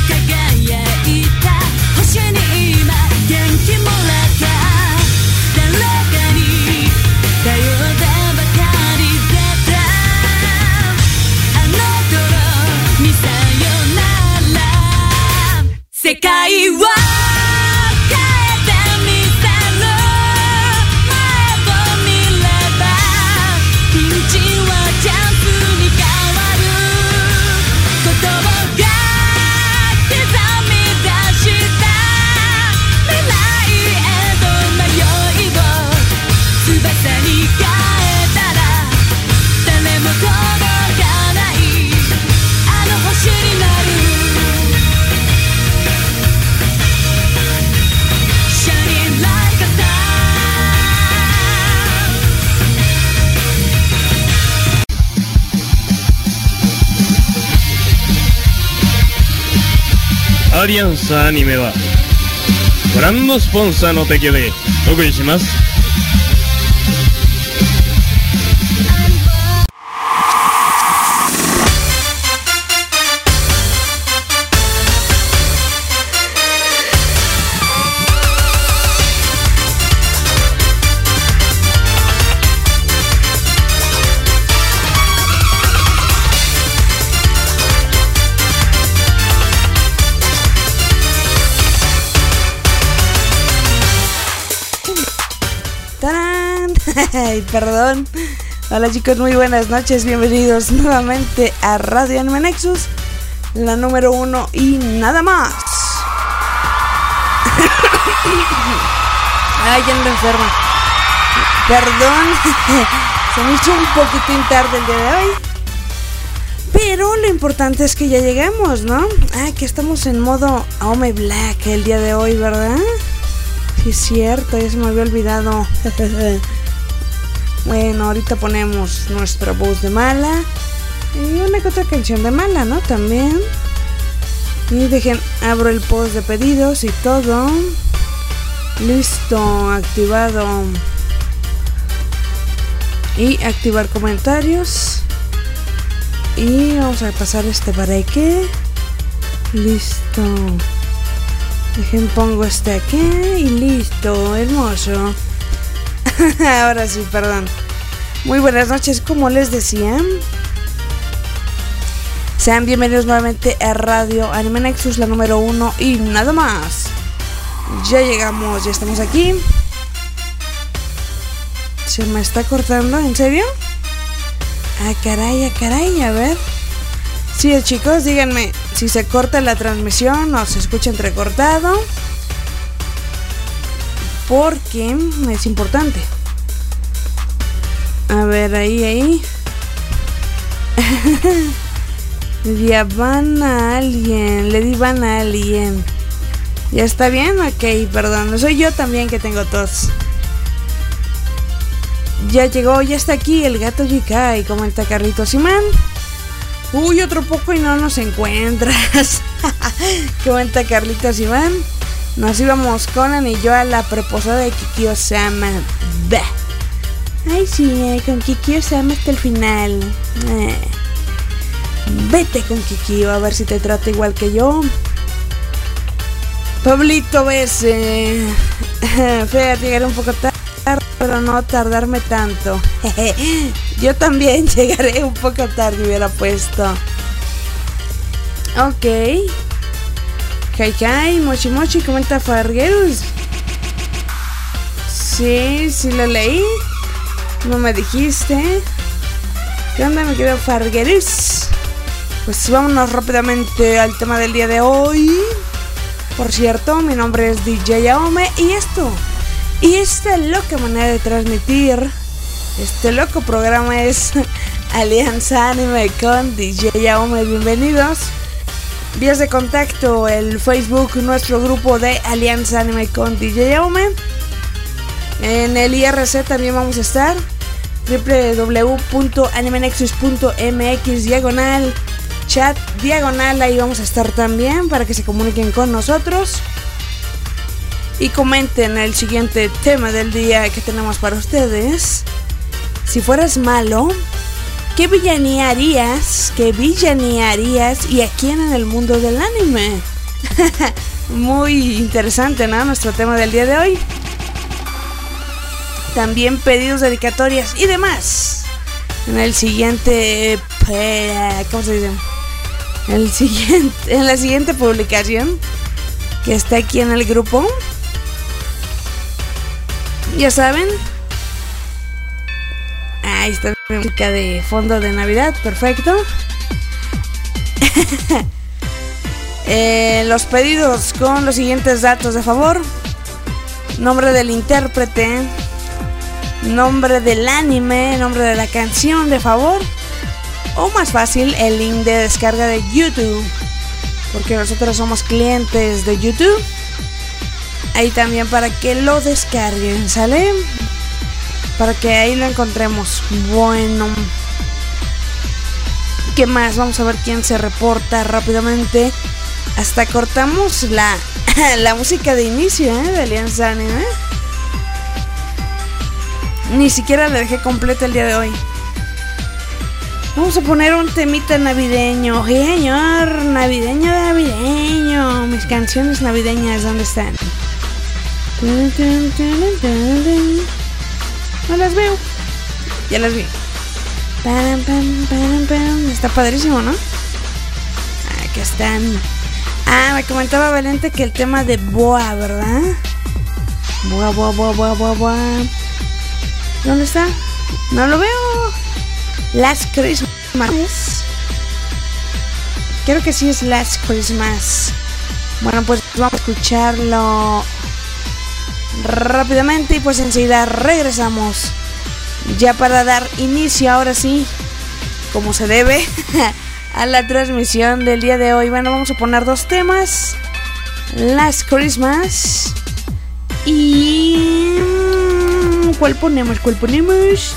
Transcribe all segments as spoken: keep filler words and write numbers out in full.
世界は変えてみせる前を見ればピンチはチャンスに変わることが刻み出した未来への迷いを翼に変えたら誰も届かないあの星になるアリアンスアニメはご覧のスポンサーの提供でお送りします。 Ay, perdón. Hola chicos, muy buenas noches. Bienvenidos nuevamente a Radio Anime Nexus, la número uno y nada más. Ay, ya ando enferma. Perdón. Se me hizo un poquitín tarde el día de hoy, pero lo importante es que ya llegamos, ¿no? Ah, que estamos en modo Ome Black el día de hoy, ¿verdad? Sí, es cierto, ya se me había olvidado. Bueno, ahorita ponemos nuestra voz de Mala y una que otra canción de Mala, ¿no? También. Y dejen, abro el post de pedidos y todo. Listo, activado. Y activar comentarios. Y vamos a pasar este para que. Listo. Dejen, pongo este aquí y listo, hermoso. Ahora sí, perdón. Muy buenas noches, como les decía. Sean bienvenidos nuevamente a Radio Anime Nexus, la número uno y nada más. Ya llegamos, ya estamos aquí. ¿Se me está cortando? ¿En serio? Ah, caray, ah, caray, a ver. Sí, chicos, díganme si se corta la transmisión o se escucha entrecortado, porque es importante. A ver, ahí, ahí. Le di a van a alguien. Le di van a alguien. ¿Ya está bien? Ok, perdón. Soy yo también que tengo tos. Ya llegó, ya está aquí el gato Yikai, comenta Carlitos Simán. Uy, otro poco y no nos encuentras. Comenta Carlitos Iván. Nos íbamos Conan y yo a la preposada de Kikyo-sama. Bah. Ay, sí, con Kikyo-sama hasta el final. Eh. Vete con Kikyo, a ver si te trata igual que yo. Pablito Bese. Fea, llegaré un poco tarde, pero no tardarme tanto. Yo también llegaré un poco tarde, hubiera puesto. Ok. Kai Kai, Mochi Mochi, comenta Farguerus. Sí, sí lo leí. No me dijiste. ¿Qué onda, mi querido Farguerus? Pues vámonos rápidamente al tema del día de hoy. Por cierto, mi nombre es D J Aome y esto, y esta loca manera de transmitir, este loco programa es Alianza Anime con D J Aome. Bienvenidos. Vías de contacto, el Facebook, nuestro grupo de Alianza Anime con D J Aome. En el I R C también vamos a estar, doble u doble u doble u punto anime nexus punto m x diagonal chat diagonal, ahí vamos a estar también para que se comuniquen con nosotros y comenten el siguiente tema del día que tenemos para ustedes. Si fueras malo, ¿qué villanía harías? ¿Qué villanía harías? ¿Y a quién en el mundo del anime? Muy interesante, ¿no? Nuestro tema del día de hoy. También pedidos, dedicatorias y demás. En el siguiente... ¿Cómo se dice? El siguiente, en la siguiente publicación que está aquí en el grupo. Ya saben. Ahí está la música de fondo de Navidad. Perfecto. eh, los pedidos con los siguientes datos de favor: nombre del intérprete, nombre del anime, nombre de la canción de favor, o más fácil, el link de descarga de YouTube, porque nosotros somos clientes de YouTube. Ahí también para que lo descarguen, ¿sale? Para que ahí lo encontremos. Bueno, ¿qué más? Vamos a ver quién se reporta rápidamente. Hasta cortamos la, la música de inicio, ¿eh? De Alianza Anime. Ni siquiera la dejé completa el día de hoy. Vamos a poner un temita navideño. Sí, señor, navideño, navideño. Mis canciones navideñas, ¿dónde están? No las veo. Ya las vi. Está padrísimo, ¿no? Aquí están. Ah, me comentaba Valente que el tema de Boa, ¿verdad? Boa, boa, boa, boa, boa, boa. ¿Dónde está? No lo veo. Last Christmas. Creo que sí es Last Christmas. Bueno, pues vamos a escucharlo rápidamente y pues enseguida regresamos ya para dar inicio, ahora sí, como se debe, a la transmisión del día de hoy. Bueno, vamos a poner dos temas: Last Christmas y... ¿Cuál ponemos? ¿Cuál ponemos?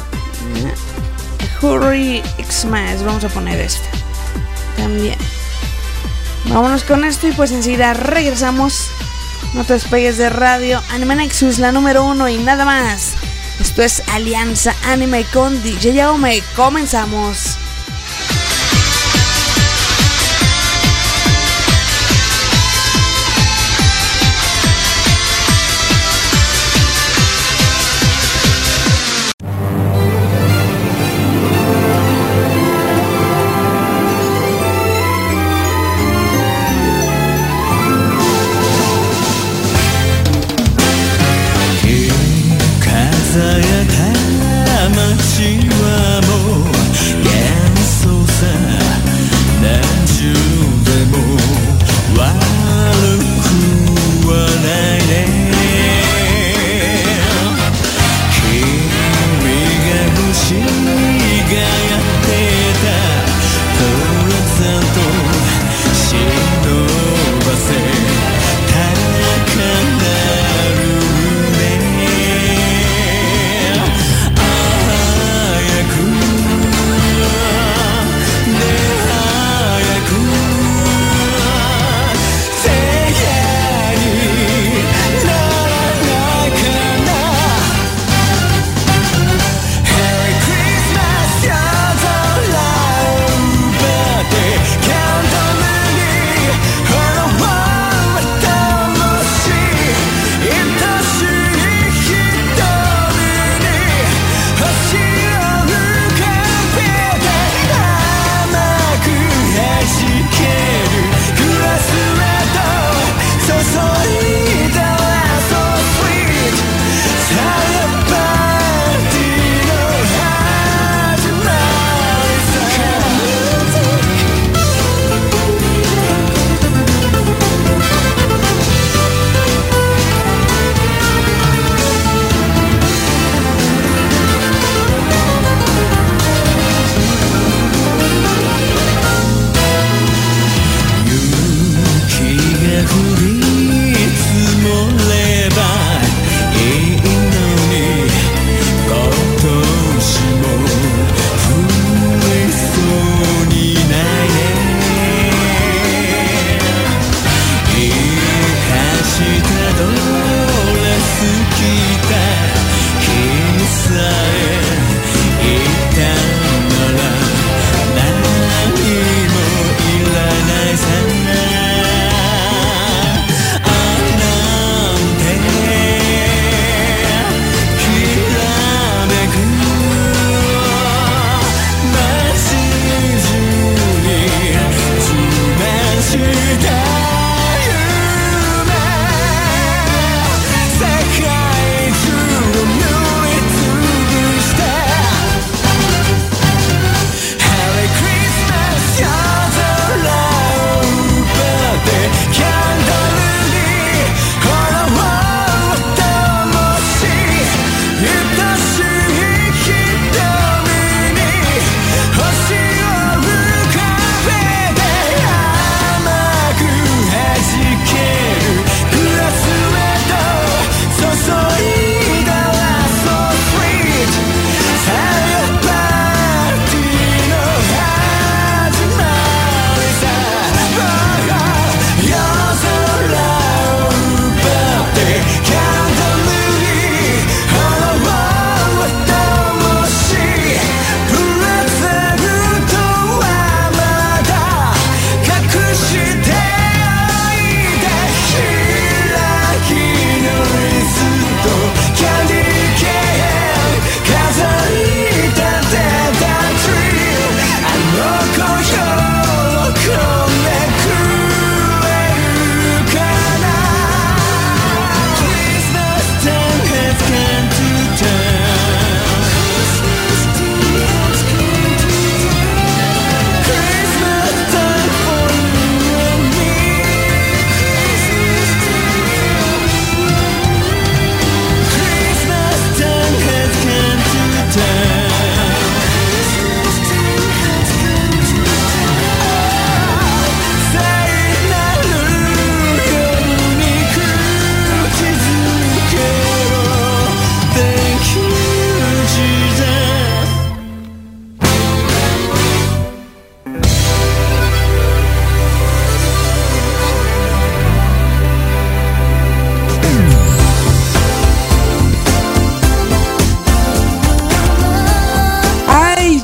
Hurry Xmas. Vamos a poner esta también. Vámonos con esto y pues enseguida regresamos. No te despegues de Radio Anime Nexus, la número uno y nada más. Esto es Alianza Anime con D J Yaume. Comenzamos. Yeah.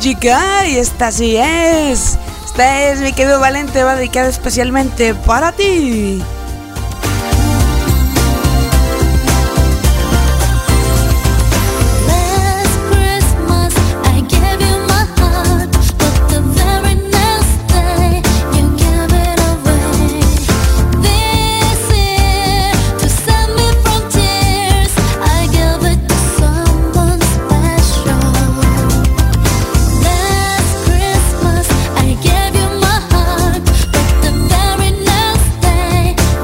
chica, y esta sí es. Esta es, mi querido Valente, va dedicada especialmente para ti. I gave you my heart, but the very next day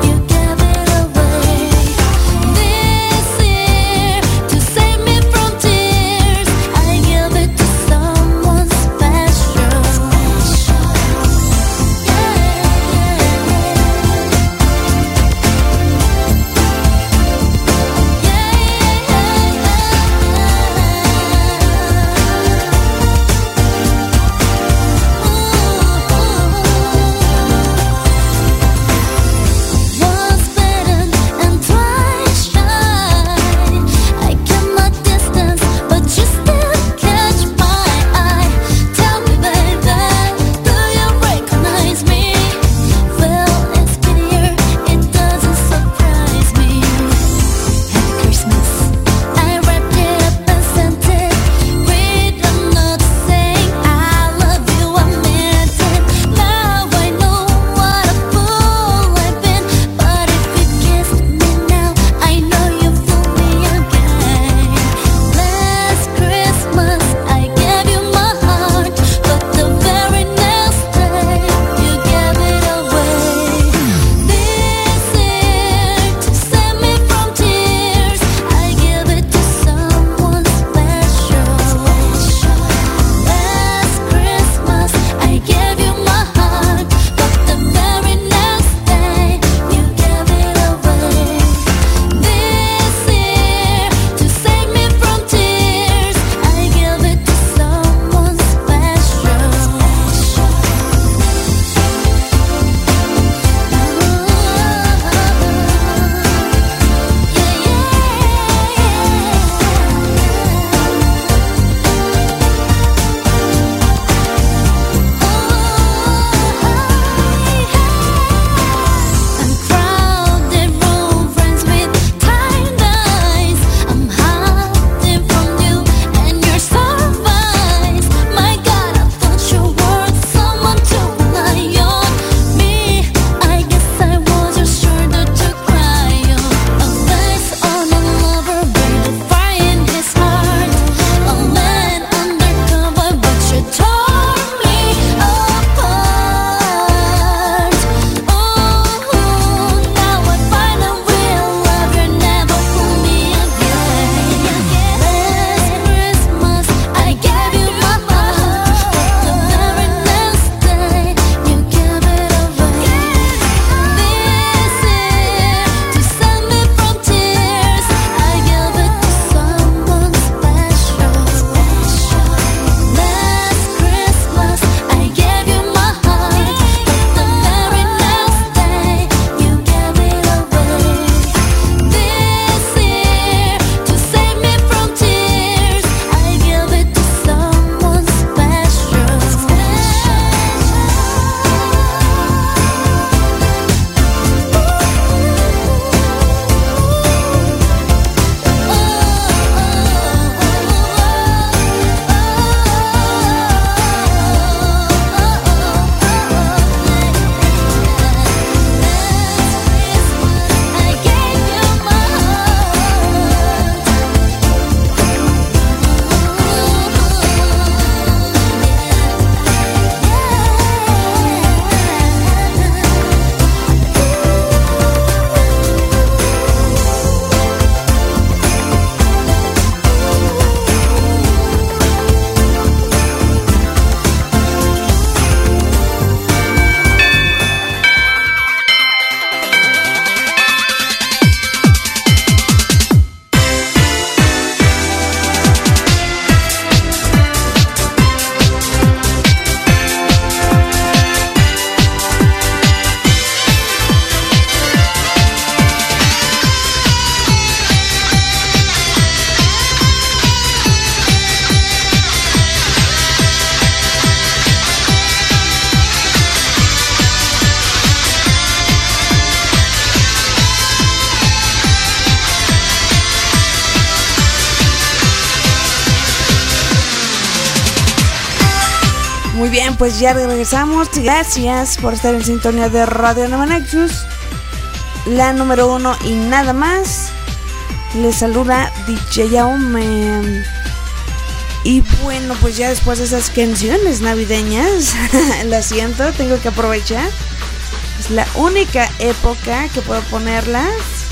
bien, pues ya regresamos. Gracias por estar en sintonía de Radio Nueva Nexus, la número uno y nada más. Les saluda D J Jaume. Y bueno, pues ya después de esas canciones navideñas, lo siento, tengo que aprovechar. Es la única época que puedo ponerlas.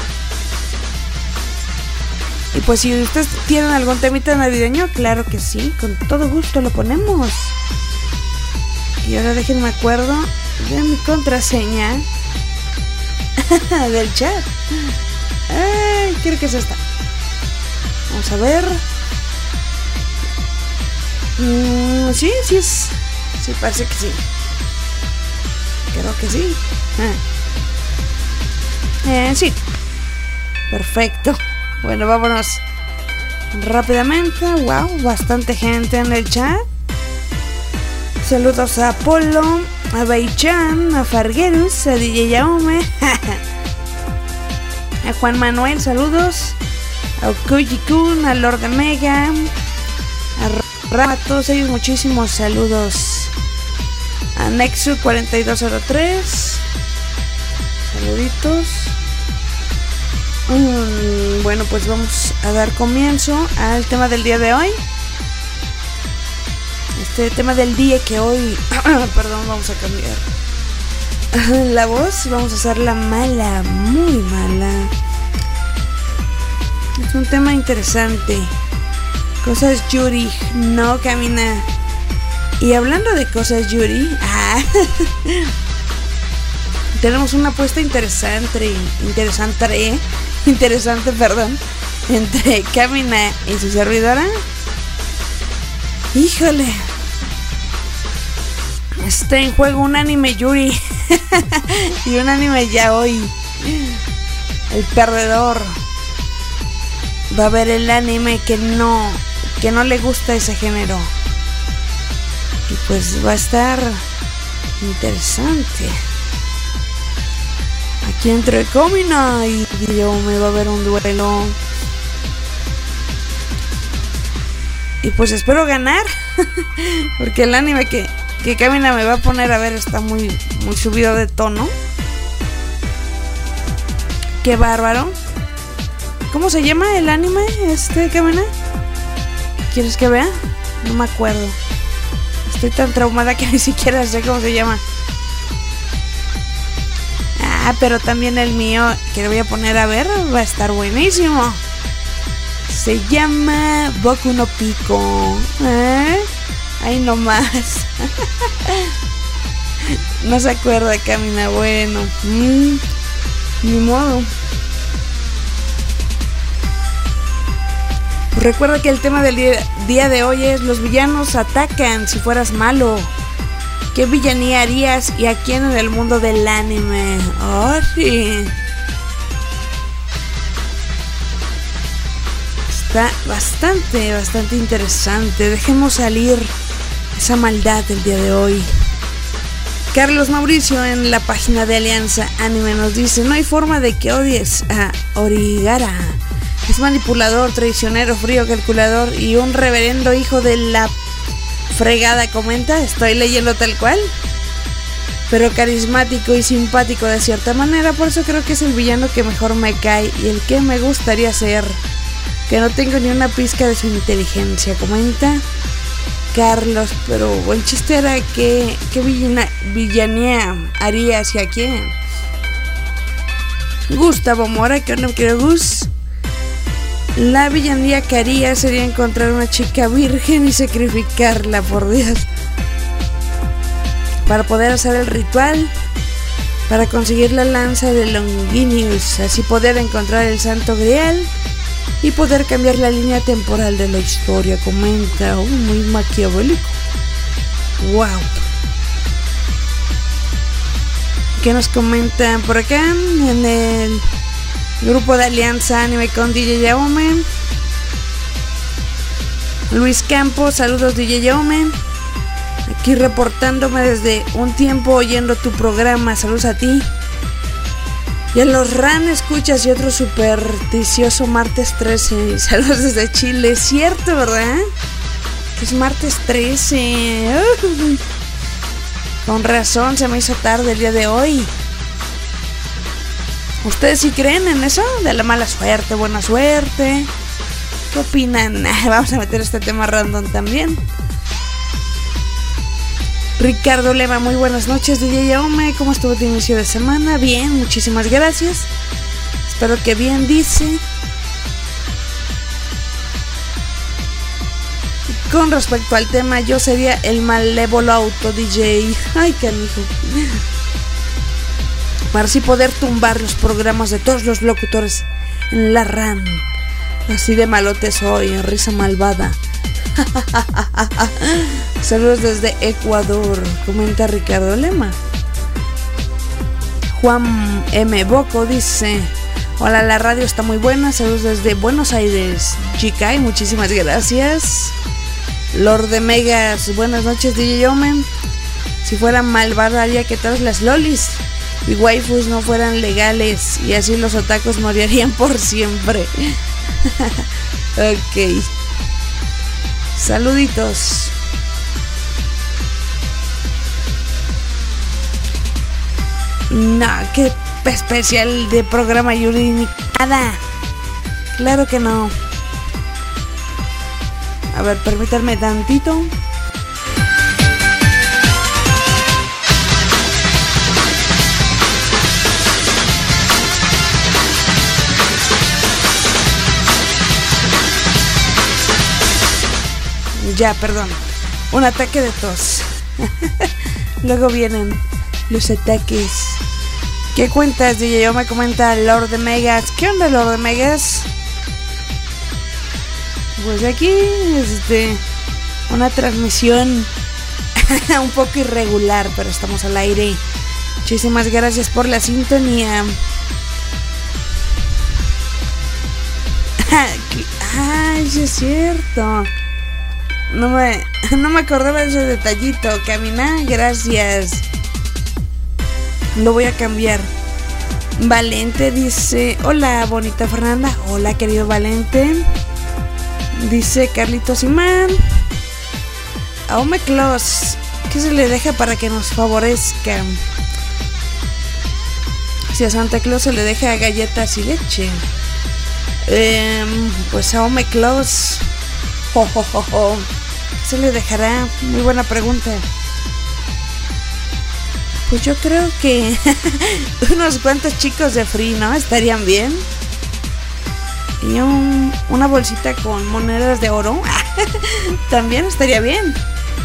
Y pues si ustedes tienen algún temita navideño, claro que sí, con todo gusto lo ponemos. Y ahora déjenme acuerdo de mi contraseña del chat. Ay, creo que es esta. Vamos a ver. Mm, sí, sí es. Sí, parece que sí. Creo que sí. Ah. Eh, sí. Perfecto. Bueno, vámonos rápidamente. Wow, bastante gente en el chat. Saludos a Apolo, a Beichan, a Farguerus, a D J Jaume, a Juan Manuel, saludos. A Okuji-kun, a Lord Mega, a Rama, a todos ellos muchísimos saludos. A Nexus cuarenta y dos cero tres, saluditos. Mm, bueno, pues vamos a dar comienzo al tema del día de hoy. Este tema del día que hoy, perdón, vamos a cambiar la voz, vamos a hacerla mala, muy mala. Es un tema interesante. Cosas Yuri, no camina. Y hablando de cosas Yuri, ah, tenemos una apuesta interesante, interesante, ¿eh? interesante, perdón, entre Camina y su servidora. Híjole, está en juego un anime Yuri y un anime yaoi. El perdedor va a ver el anime que no, que no le gusta ese género. Y pues va a estar interesante. Aquí entre Camina y yo me va a haber un duelo. Y pues espero ganar. Porque el anime que, que Camina me va a poner a ver está muy, muy subido de tono. Qué bárbaro. ¿Cómo se llama el anime este, Camina? ¿Quieres que vea? No me acuerdo. Estoy tan traumada que ni siquiera sé cómo se llama. Ah, pero también el mío, que lo voy a poner a ver, va a estar buenísimo. Se llama Boku no Pico. ¿Eh? Ahí nomás. No se acuerda, Camina. Bueno, mmm, ni modo. Recuerda que el tema del día, día de hoy es: los villanos atacan si fueras malo. ¿Qué villanía harías y a quién en el mundo del anime? Oh, sí. Está bastante, bastante interesante. Dejemos salir esa maldad del día de hoy. Carlos Mauricio en la página de Alianza Anime nos dice: no hay forma de que odies a Origara. Es manipulador, traicionero, frío, calculador y un reverendo hijo de la fregada. Comenta, estoy leyendo tal cual, pero carismático y simpático de cierta manera. Por eso creo que es el villano que mejor me cae y el que me gustaría ser, que no tengo ni una pizca de su inteligencia. Comenta Carlos, pero el chiste era que qué villana, villanía haría hacia quién. Gustavo Mora, que no quiero Gus. La villanía que haría sería encontrar una chica virgen y sacrificarla, por Dios, para poder hacer el ritual, para conseguir la lanza de Longinus, así poder encontrar el Santo Grial y poder cambiar la línea temporal de la historia. Comenta, oh, muy maquiavélico. Wow. ¿Qué nos comentan por acá en el grupo de Alianza Anime con D J Jaume? Luis Campos, saludos D J Jaume. Aquí reportándome desde un tiempo oyendo tu programa, saludos a ti. Y a los Ran escuchas y otro supersticioso martes trece. Saludos desde Chile, cierto, ¿verdad? Que es martes trece. Uh, Con razón se me hizo tarde el día de hoy. ¿Ustedes sí creen en eso? De la mala suerte, buena suerte. ¿Qué opinan? Vamos a meter este tema random también. Ricardo Lema, muy buenas noches, D J Yaume. ¿Cómo estuvo tu inicio de semana? Bien, muchísimas gracias. Espero que bien, dice. Con respecto al tema, yo sería el malévolo auto D J. Ay, canijo. Para así poder tumbar los programas de todos los locutores en la RAM. Así de malote soy, risa malvada. Saludos desde Ecuador, comenta Ricardo Lema. Juan M. Boco dice: hola, la radio está muy buena. Saludos desde Buenos Aires, Chicay, muchísimas gracias. Lord de Megas, buenas noches, D J Omen. Si fuera malvada haría que todas las lolis y waifus no fueran legales, y así los otakus morirían por siempre. Ok. Saluditos. No, qué especial de programa, Yuri, ni nada. Claro que no. A ver, permítanme tantito. Ya, perdón. Un ataque de tos. Luego vienen los ataques. ¿Qué cuentas, D J? Yo me comenta Lord de Megas. ¿Qué onda, Lord de Megas? Pues aquí, este, una transmisión un poco irregular, pero estamos al aire. Muchísimas gracias por la sintonía. Ay, sí es cierto. No me, no me acordaba de ese detallito. Camina, gracias. Lo voy a cambiar. Valente dice: hola, bonita Fernanda. Hola, querido Valente. Dice Carlitos Imán: a Ome Claus, ¿qué se le deja para que nos favorezca? Si a Santa Claus se le deja galletas y leche. Eh, pues a Ome Claus, jo, jo, jo, jo. ¿Se le dejará? Muy buena pregunta. Pues yo creo que unos cuantos chicos de free, ¿no? Estarían bien. Y un, una bolsita con monedas de oro también estaría bien.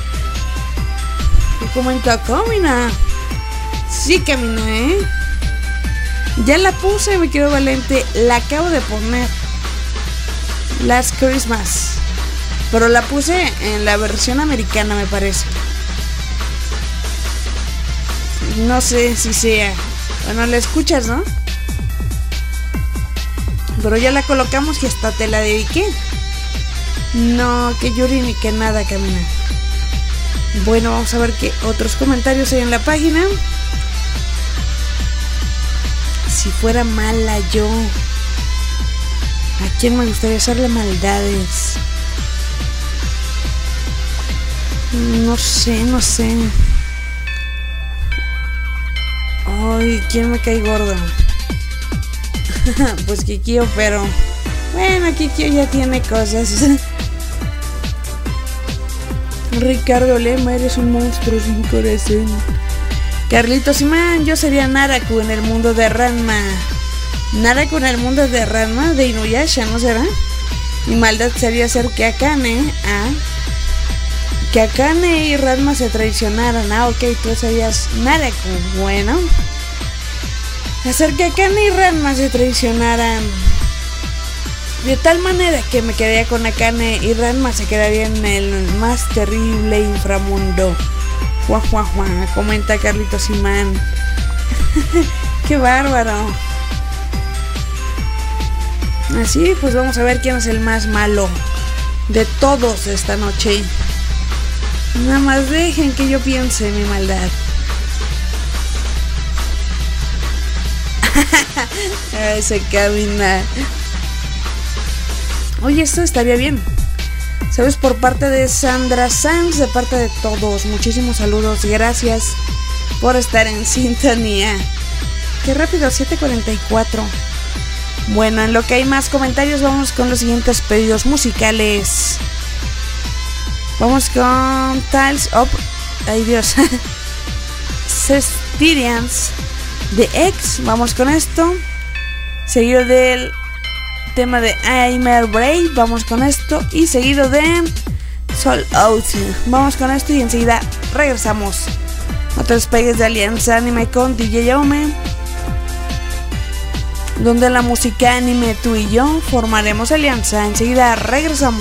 Y comentó: Camina. Sí, Camina, ¿eh? Ya la puse, me quedo Valente. La acabo de poner. Last Christmas. Pero la puse en la versión americana, me parece. No sé si sea. Bueno, la escuchas, ¿no? Pero ya la colocamos y hasta te la dediqué. No, que Yuri ni que nada, Camina. Bueno, vamos a ver qué otros comentarios hay en la página. Si fuera mala yo, ¿a quién me gustaría hacerle maldades? No sé, no sé. Ay, ¿quién me cae gordo? Pues Kikio, pero bueno, Kikio ya tiene cosas. Ricardo Lema, eres un monstruo sin corazón. Carlitos Imán, yo sería Naraku en el mundo de Ranma. Naraku en el mundo de Ranma, de Inuyasha, ¿no será? Mi maldad sería hacer que Akane, ah, que Akane y Ranma se traicionaran. Ah, ok, tú serías Naraku. Bueno, hacer que Akane y Ranma se traicionaran de tal manera que me quedaría con Akane y Ranma se quedaría en el más terrible inframundo. Juá, juá, juá, comenta Carlitos Imán. Qué bárbaro. Así pues vamos a ver quién es el más malo de todos esta noche. Nada más dejen que yo piense mi maldad. Se camina. Oye, esto estaría bien. Sabes, por parte de Sandra Sanz, de parte de todos, muchísimos saludos y gracias por estar en sintonía. Qué rápido, siete cuarenta y cuatro. Bueno, en lo que hay más comentarios, vamos con los siguientes pedidos musicales. Vamos con Tiles Up. Ay Dios. Cestirians de X. Vamos con esto. Seguido del tema de I'm a Brave. Vamos con esto. Y seguido de Soul Out. Vamos con esto y enseguida regresamos. No te despegues de Alianza Anime con D J Yaume, donde la música anime, tú y yo formaremos alianza. Enseguida regresamos.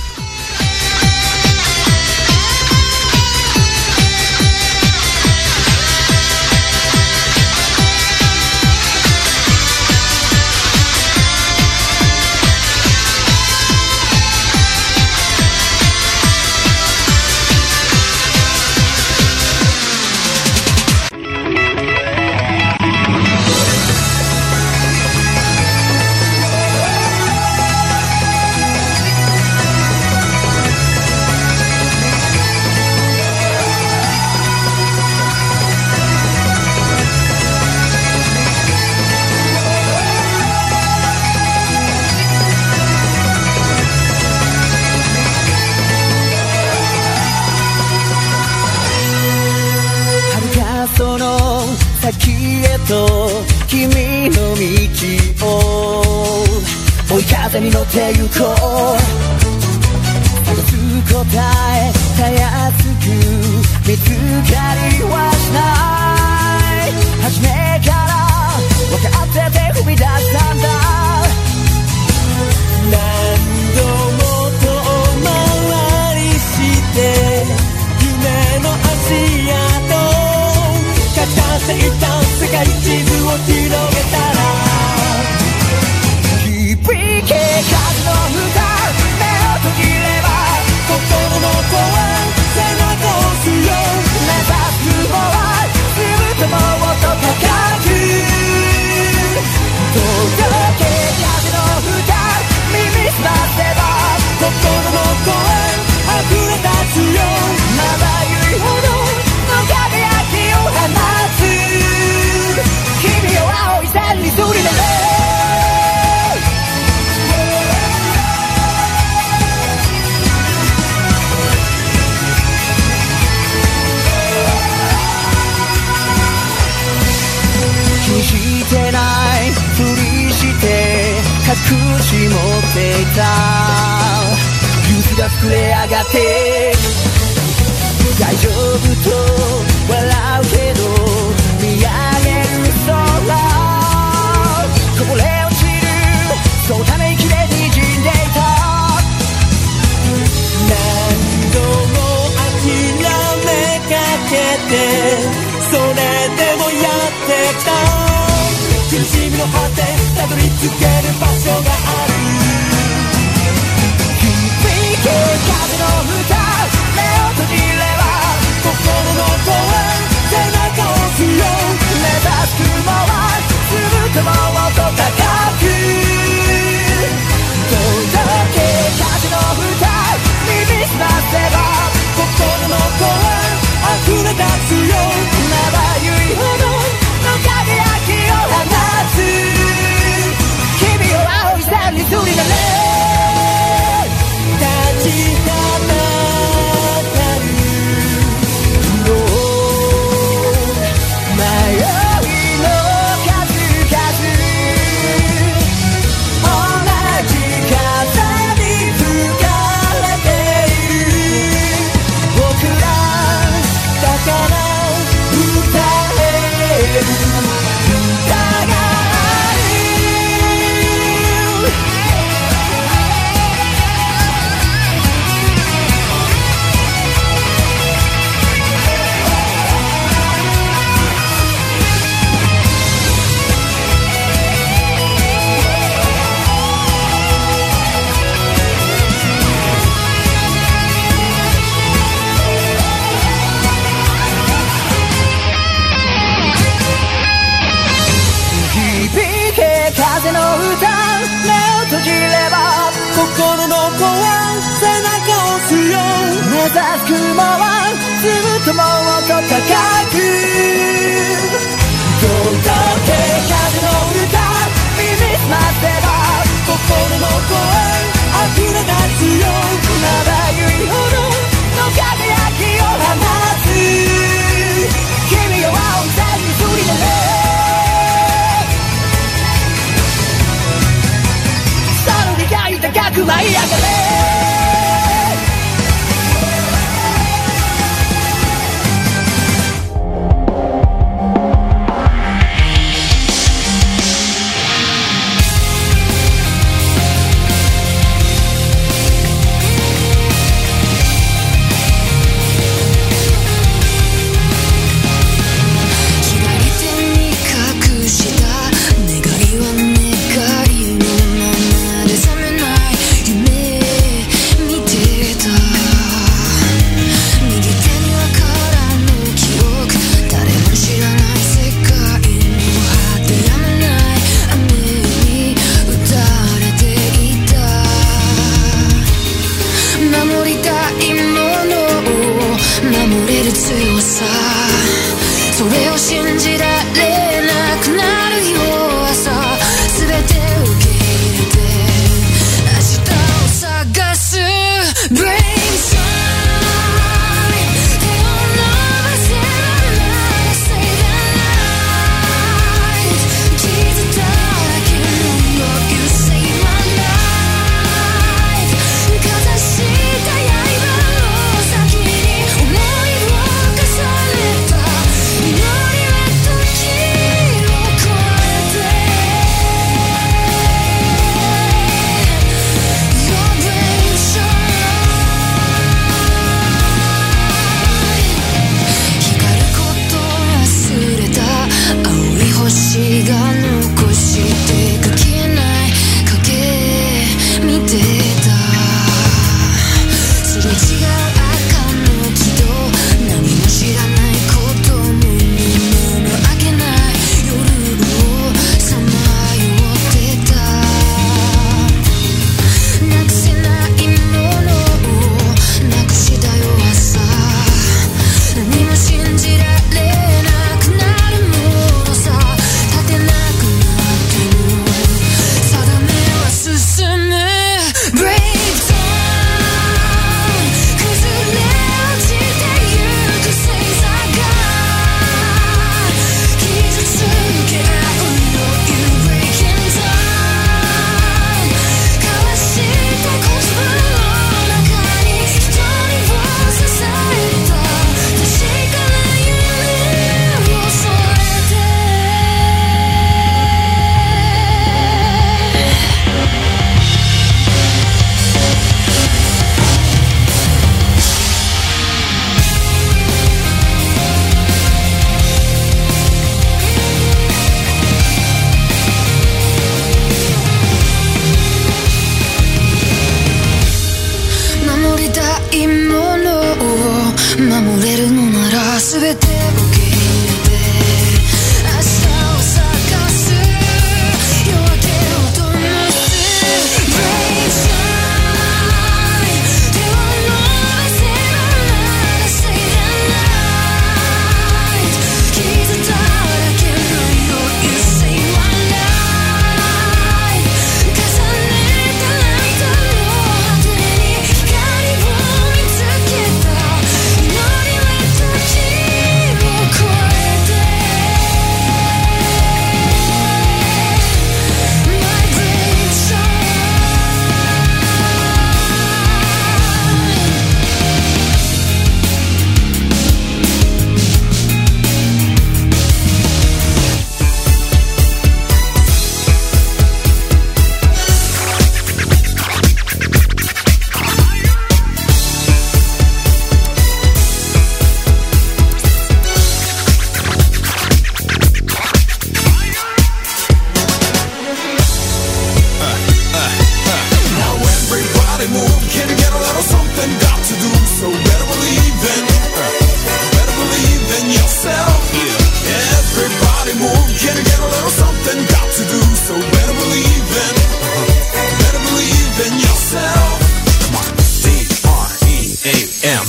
その先へと君の道を追い風に乗って行こう。探す答えたやすく見つかりはしない。初めから分かってて踏み出したんだ。何度も遠回りして夢の足跡語っていた世界地図を広げたら響け風の歌目を途切れば心の声背中を押すよ。目指す雲はずっともっと高く届け風の歌耳すませば心の声溢れ出すよ。まばゆいほどの輝きを放つ君を青い線にすり抜け気してないふりして隠し持っていた傷が膨れ上がって大丈夫と笑うけど見上げる空こぼれ落ちるそのため息で滲んでいた。何度も諦めかけてそれでもやってきた。苦しみの果てたどり着ける場所がある。響け風の歌目を閉じれば心の声背中を押すよ。目指す雲はずっともっと高く届け風の歌耳すませば心の声溢れ出すよ。まばゆいほどの輝きを放つ君さす雲はずっともっと高くどんだけ風の歌耳すませば心の声溢れ出すよまばゆいほどの輝きを放つ君が青いさに振りでね高く舞い上がれ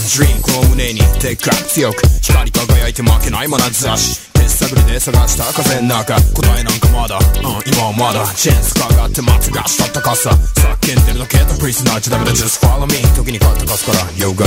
dream この胸にでっかく強く光り輝いて負けない眼差し手探りで探した風の中答えなんかまだ、うん、今はまだチェーンスかがって待つがしたったかさ叫んでるだけだプリスなっちゃダメだ Just follow me 時に勝ったかすから Yoga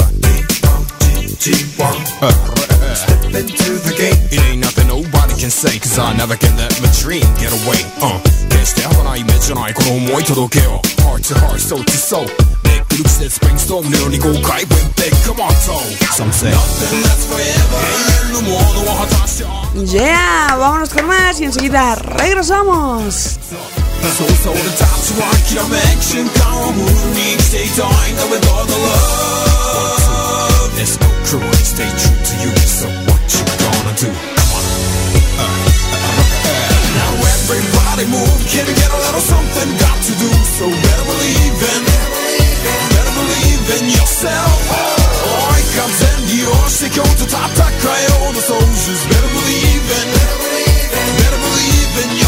G one uh, Step into the game It ain't nothing nobody can say Cause I never can let my dream get away uh, 決して儚い夢じゃないこの想い届けよ Heart to heart, soul to soul めくる季節 Brainstorm のように豪快 Win big, come on, so Some say Nothing lasts forever 永遠のものは果たして Yeah, vámonos con más y enseguida regresamos そうそう俺たちはきらめく瞬間を無に生きていたいんだ With all the love Let's go crew Stay true to you So what you gonna do? Come on uh, uh, uh, Now everybody move Can you get a little something got to do So better believe in Better believe in yourself 追い風に押して今日と戦いようの soldiers Better believe in Better believe in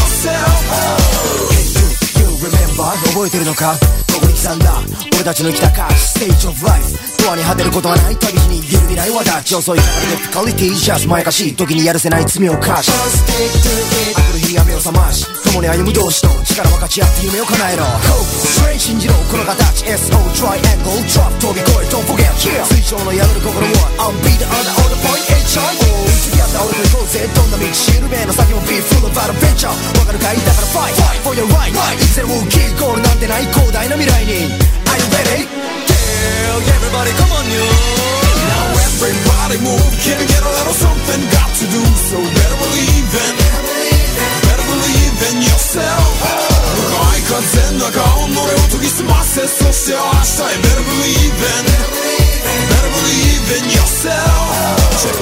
yourself You remember 覚えてるのかここに刻んだ俺たちの生きた歌詞 Stage of life ドアに果てることはない旅路に揺るぎない轍遅いからディフィカリティジャスまやかしい時にやるせない罪を犯しあくる日に雨を覚まし共に歩む同士と力分かち合って夢を叶えろ Hope Straight 信じろこの形 エスオー Triangle Drop 飛び越え Don't forget Kill 水上の宿る心は I'll be the other all the point H I O 打ち合った俺と行こうぜどんな道しるべの先も Be full of adventure 分かるかいだから Fight Fight for your right いつでもキーゴールなんてない広大な未来に Are you ready? Yeah, everybody come on you Now everybody move Can you get a little something got to do So better believe in Better believe in yourself 向かい風の中己を研ぎ澄ませそして明日へ Better believe in Better believe in yourself Check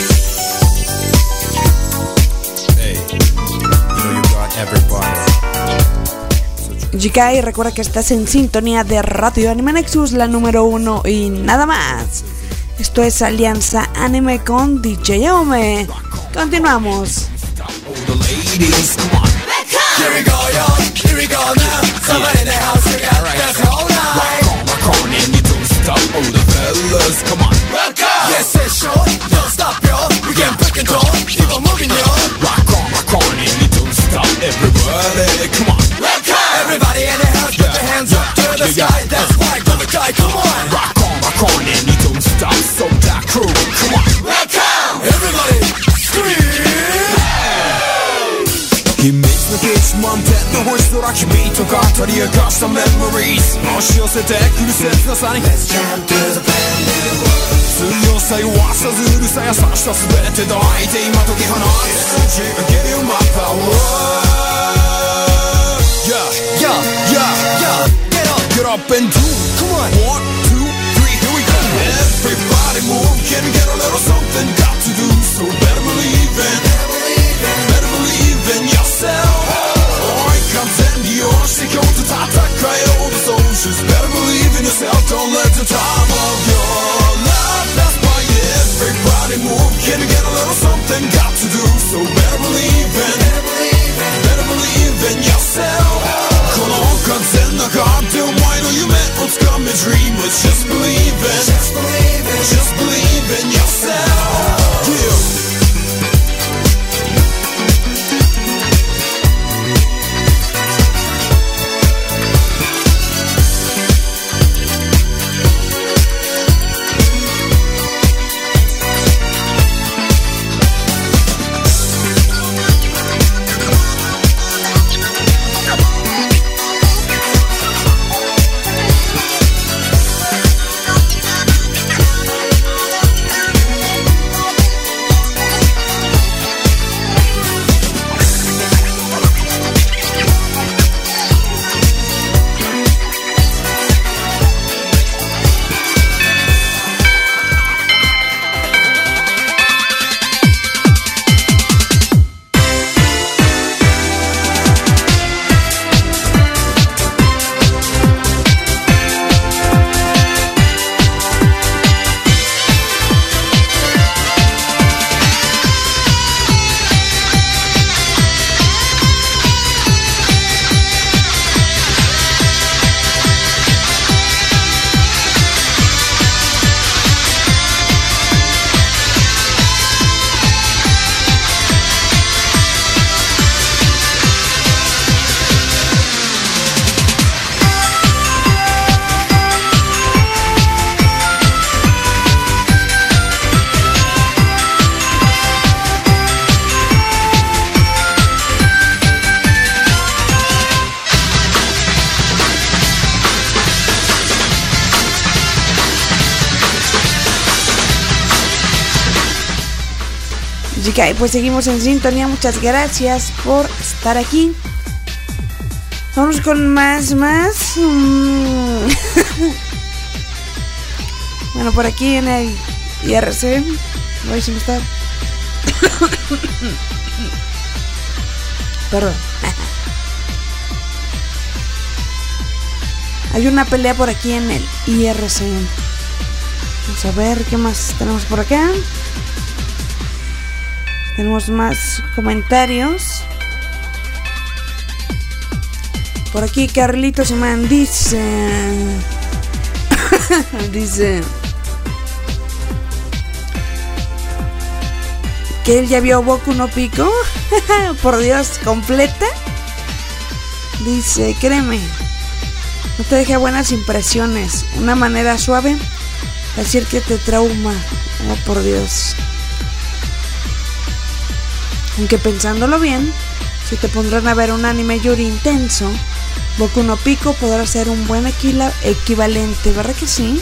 it Hey You know you got everybody G K, y recuerda que estás en sintonía de Radio Anime Nexus, la número uno y nada más. Esto es Alianza Anime con D J Ome. Continuamos. Everybody in the house, put your hands up to the sky. That's why gonna die, come on. Rock on, rock on, and you don't stop. So that crew, come on. Welcome. Everybody, scream. 秘密の基地満点の星空君と語り明かしたメモリーズ押し寄せてくる切なさに Let's jump to the brand new world. 強さ弱さずるさ優しさ全て抱いて今解き放つ Give you my power Yeah, Yeah, yeah, yeah, get up, get up and do come on. One, two, three, here we go Everybody move, can you get a little something got to do So better believe in Better believe in yourself 追い風に押して今日と戦いようの soldiers Better believe in yourself Don't let the time of your life pass by Everybody move, can you get a little something got to do So better believe in Better believe in yourself この風の中でお前の夢をつかめ Dream Let's just believe in Just believe in Just believe in yourself Yeah Así que pues seguimos en sintonía. Muchas gracias por estar aquí. Vamos con más, más. Mm. Bueno, por aquí en el I R C. Voy a estar. Perdón. Hay una pelea por aquí en el I R C. Vamos a ver qué más tenemos por acá. Tenemos más comentarios. Por aquí Carlitos Imán dice dice que él ya vio Boku no Pico. Por Dios, completa. Dice, créeme, no te deja buenas impresiones. Una manera suave de decir que te trauma. Oh, por Dios. Aunque pensándolo bien, si te pondrán a ver un anime Yuri intenso, Boku no Pico podrá ser un buen equila- equivalente, ¿verdad que sí?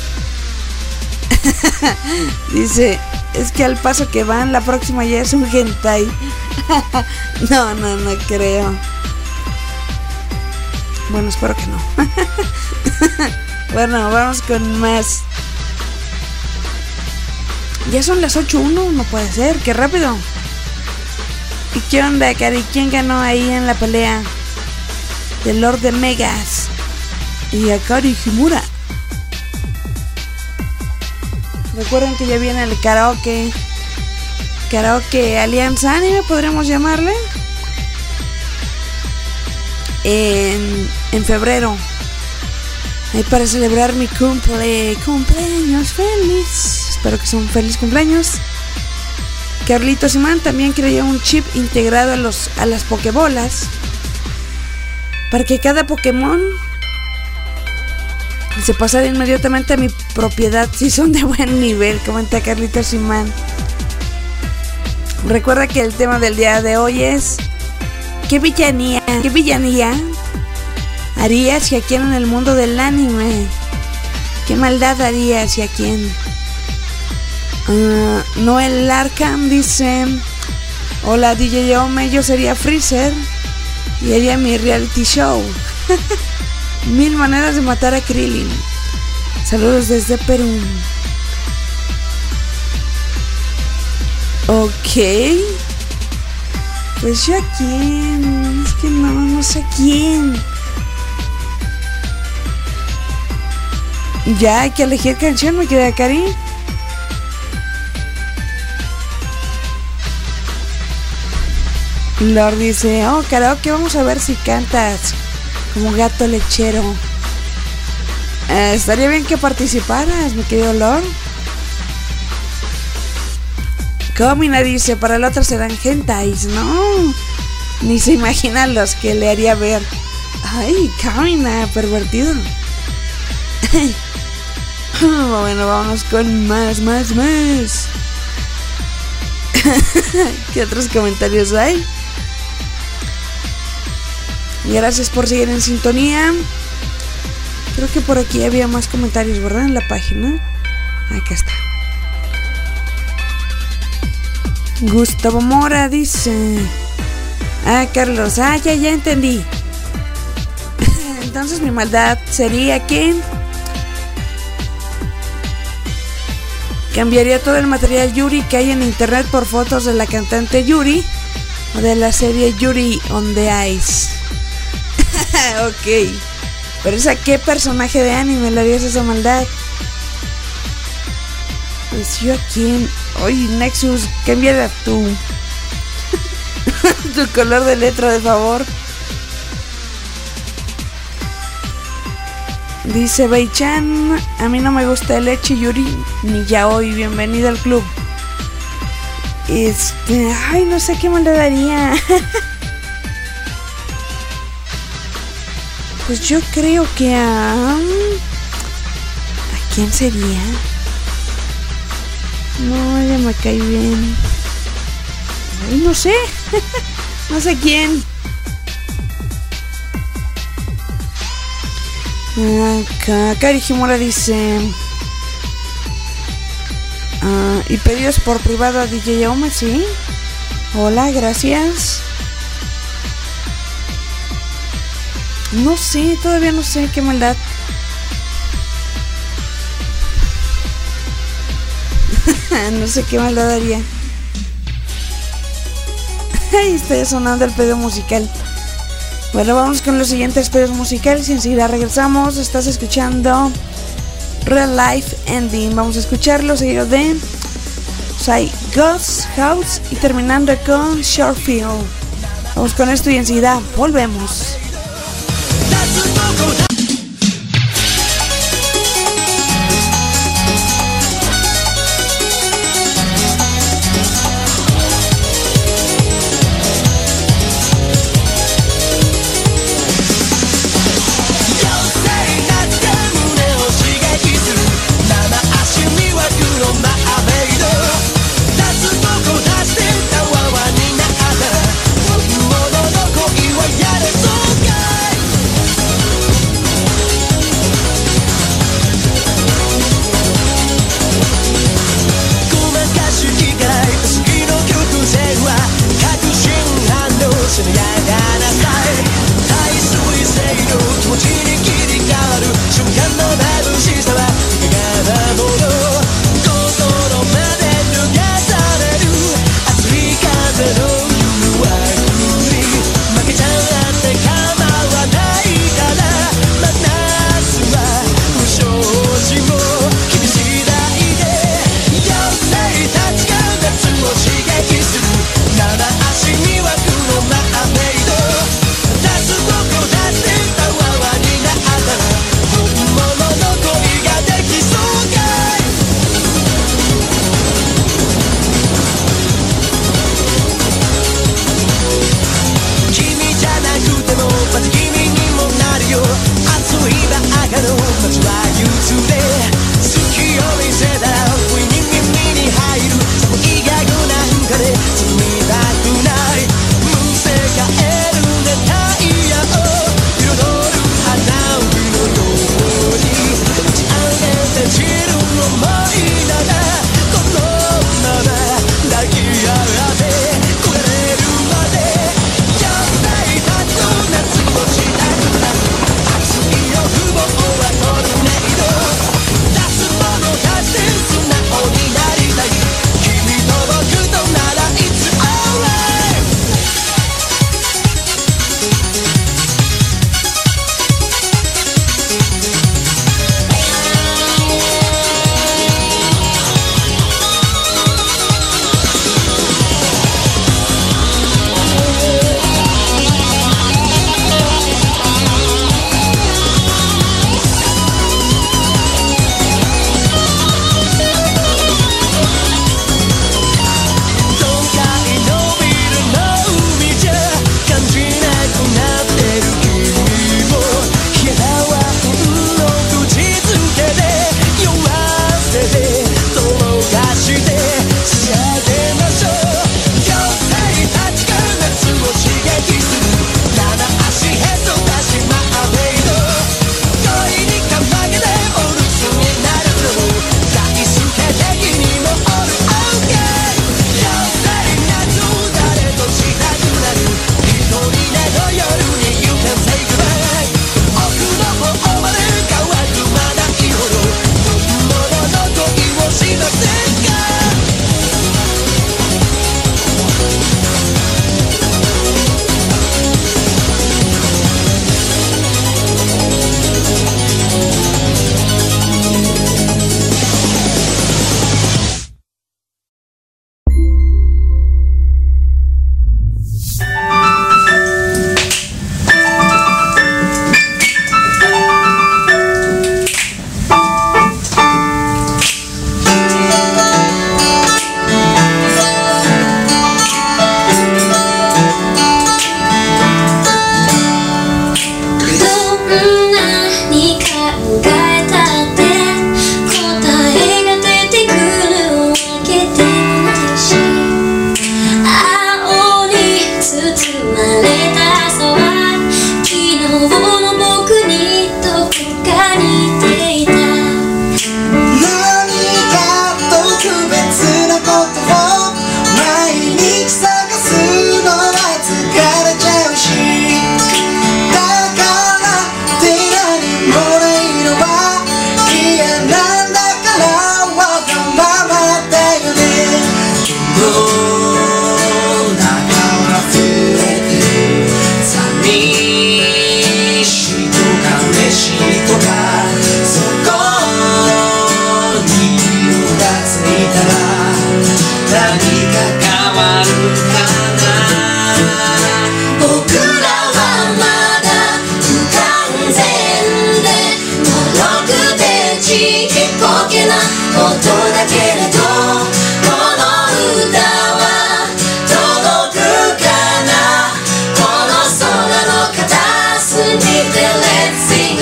Dice, es que al paso que van, la próxima ya es un hentai. No, no, no creo. Bueno, espero que no. Bueno, vamos con más. Ya son las ocho uno, no puede ser, qué rápido. ¿Y qué onda, Cari? ¿Quién ganó ahí en la pelea? Del Lord de Megas y Akari Himura. Recuerden que ya viene el karaoke. Karaoke Alianza Anime, podríamos llamarle. En, en febrero. Ahí para celebrar mi cumple. Cumpleaños feliz. Espero que sea un feliz cumpleaños. Carlitos Imán también creó un chip integrado a, los, a las pokebolas para que cada Pokémon se pasara inmediatamente a mi propiedad si son de buen nivel, comenta Carlitos Imán. Recuerda que el tema del día de hoy es ¿qué villanía, qué villanía harías y a quién en el mundo del anime? ¿Qué maldad harías y a quién? Uh, Noel Arkham dice: hola D J Yome, yo sería Freezer y haría mi reality show. Mil maneras de matar a Krillin. Saludos desde Perú. Ok. Pues yo a quién. Es que no, no sé a quién. Ya hay que elegir canción, me queda Cari. Lord dice, oh, karaoke, vamos a ver si cantas como gato lechero. Eh, estaría bien que participaras, mi querido Lord. Comina dice, para el otro serán hentais. No, ni se imaginan los que le haría ver. Ay, Comina, pervertido. Bueno, vámonos con más, más, más. ¿Qué otros comentarios hay? Gracias por seguir en sintonía. Creo que por aquí había más comentarios, ¿verdad? En la página. Acá está. Gustavo Mora dice: ah, Carlos, ah, ya, ya entendí. Entonces mi maldad sería que cambiaría todo el material Yuri que hay en internet por fotos de la cantante Yuri o de la serie Yuri on the Ice. Ok. Pero ¿a qué personaje de anime le harías esa maldad? Pues yo a quién. Oye, Nexus, cambia tu tu color de letra, de favor. Dice Beichan, a mí no me gusta el Echi Yuri ni Yaoi, bienvenida al club. Este, ay, no sé qué mal le daría. Pues yo creo que a... ¿A quién sería? No, ella me cae bien. Ay, no sé. No sé quién. Acá Kari Himura dice: uh, y pedidos por privado a D J Yome, ¿sí? Hola, gracias. No sé, todavía no sé qué maldad. No sé qué maldad haría. Ahí está sonando el pedo musical. Bueno, vamos con los siguientes pedos musicales y enseguida regresamos. Estás escuchando Real Life Ending. Vamos a escucharlo seguido de Psy Ghost House y terminando con Shortfield. Vamos con esto y enseguida volvemos. 「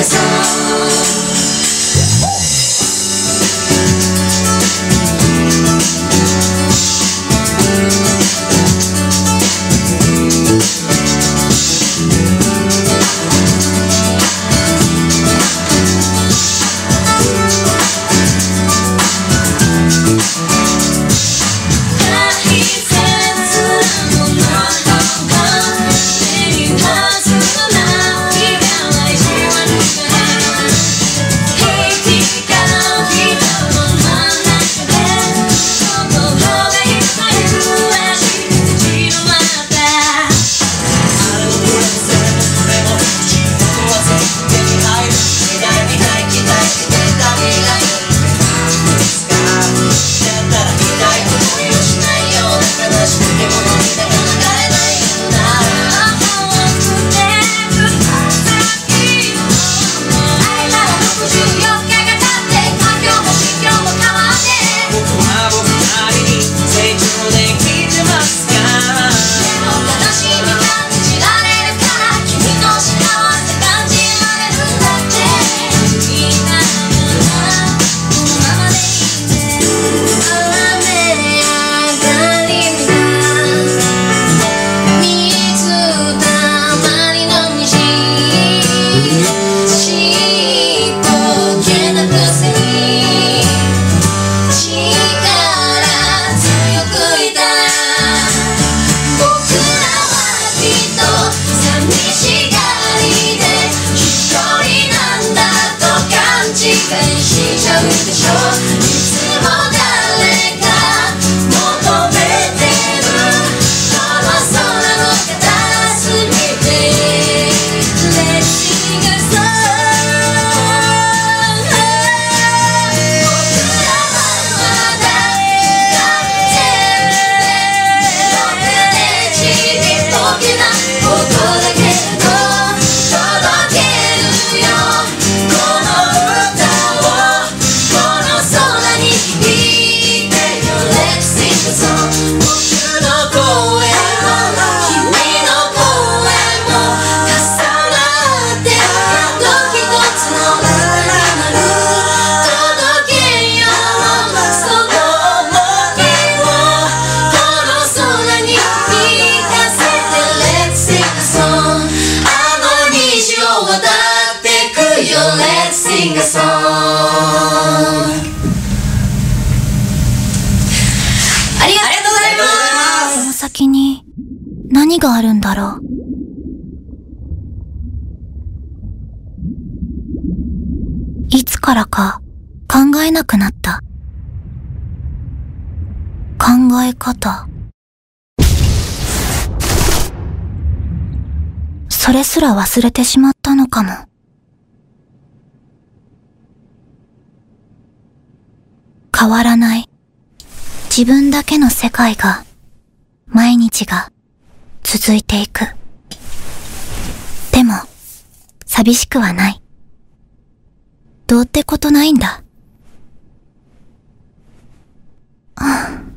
先に何があるんだろう。いつからか考えなくなった。考え方。それすら忘れてしまったのかも。変わらない自分だけの世界が、毎日が続いていく。でも寂しくはない。どうってことないんだ。はあ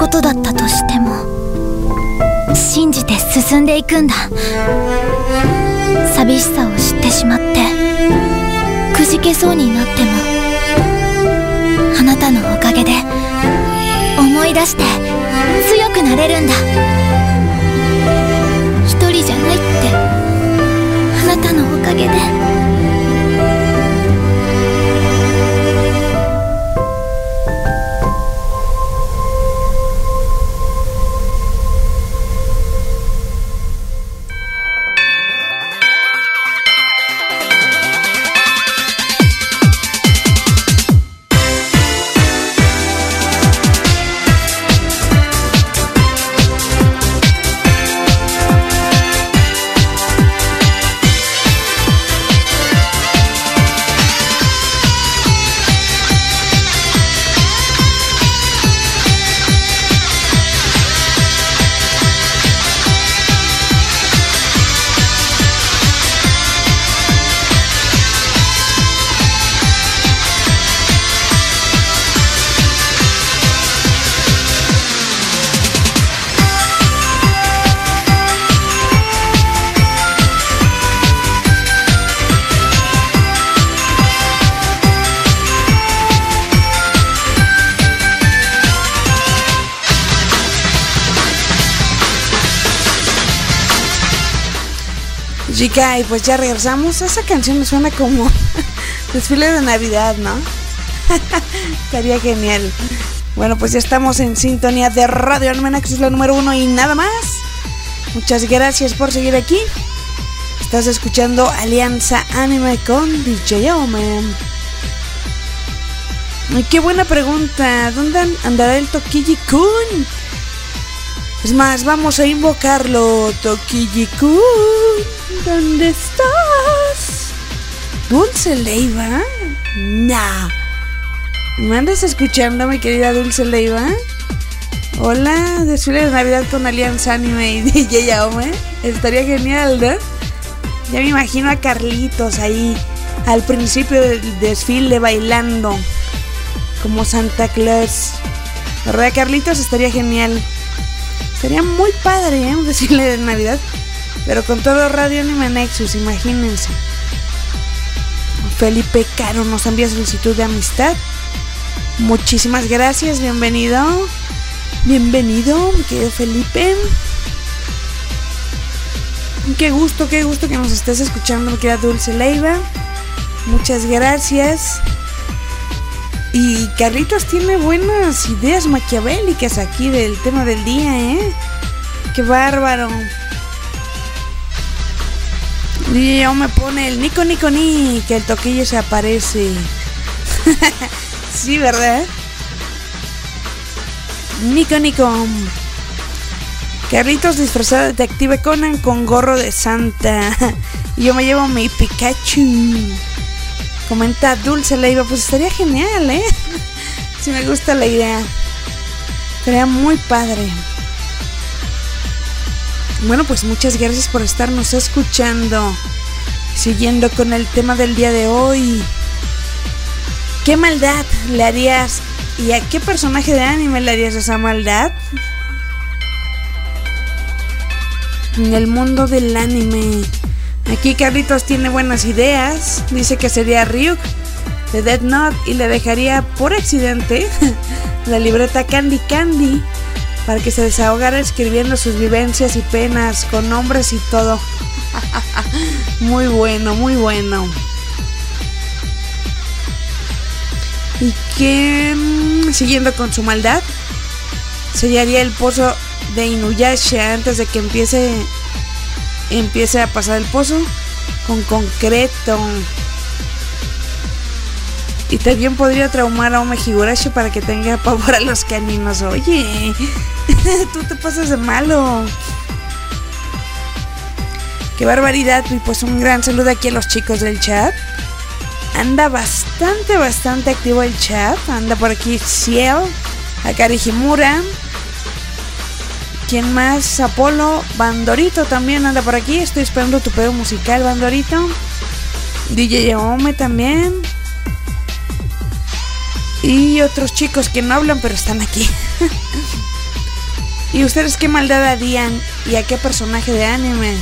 ことだったとしても信じて進んでいくんだ。寂しさを知ってしまってくじけそうになってもあなたのおかげで思い出して強くなれるんだ。一人じゃないってあなたのおかげで。 Chica, y pues ya regresamos. Esa canción me suena como desfile de Navidad, ¿no? Estaría genial. Bueno, pues ya estamos en sintonía de Radio Almenax, es la número uno y nada más. Muchas gracias por seguir aquí. Estás escuchando Alianza Anime con D J Ome. Ay, qué buena pregunta. ¿Dónde andará el Tokiji-kun? Es más, vamos a invocarlo. Tokiji-kun, ¿dónde estás? ¿Dulce Leiva? Nah. ¿Me andas escuchando, mi querida Dulce Leiva? Hola, desfile de Navidad con Alianza Anime y D J Aome. Estaría genial, ¿no? Ya me imagino a Carlitos ahí al principio del desfile bailando como Santa Claus. ¿Verdad, Carlitos? Estaría genial. Sería muy padre, ¿eh? Un desfile de Navidad, pero con todo Radio Anime Nexus, imagínense. Felipe Caro nos envía solicitud de amistad. Muchísimas gracias, bienvenido. Bienvenido, mi querido Felipe. Qué gusto, qué gusto que nos estés escuchando, mi querida Dulce Leiva. Muchas gracias. Y Carlitos tiene buenas ideas maquiavélicas aquí del tema del día, ¿eh? ¡Qué bárbaro! Y yo me pone el Nico Nico Ni, que el toquillo se aparece. Sí, ¿verdad? Nico Nico. Carlitos disfrazado de Detective Conan con gorro de Santa. Y yo me llevo mi Pikachu. Comenta Dulce Leiva, pues estaría genial, ¿eh? Sí, me gusta la idea. Estaría muy padre. Bueno, pues muchas gracias por estarnos escuchando. Siguiendo con el tema del día de hoy. ¿Qué maldad le harías? ¿Y a qué personaje de anime le harías esa maldad? En el mundo del anime. Aquí Carlitos tiene buenas ideas. Dice que sería Ryuk de Death Note y le dejaría por accidente la libreta Candy Candy para que se desahogara escribiendo sus vivencias y penas con nombres y todo. Muy bueno, muy bueno. Y que siguiendo con su maldad, sellaría el pozo de Inuyasha antes de que empiece empiece a pasar el pozo con concreto. Y también podría traumar a Ome Higurashi para que tenga pavor a los caninos. Oye, tú te pasas de malo. Qué barbaridad. Y pues un gran saludo aquí a los chicos del chat. Anda bastante, bastante activo el chat. Anda por aquí Ciel, Akari Himura. ¿Quién más? Apolo, Bandorito también anda por aquí. Estoy esperando tu pedo musical, Bandorito. D J Ome también. Y otros chicos que no hablan pero están aquí. ¿Y ustedes qué maldad harían y a qué personaje de anime?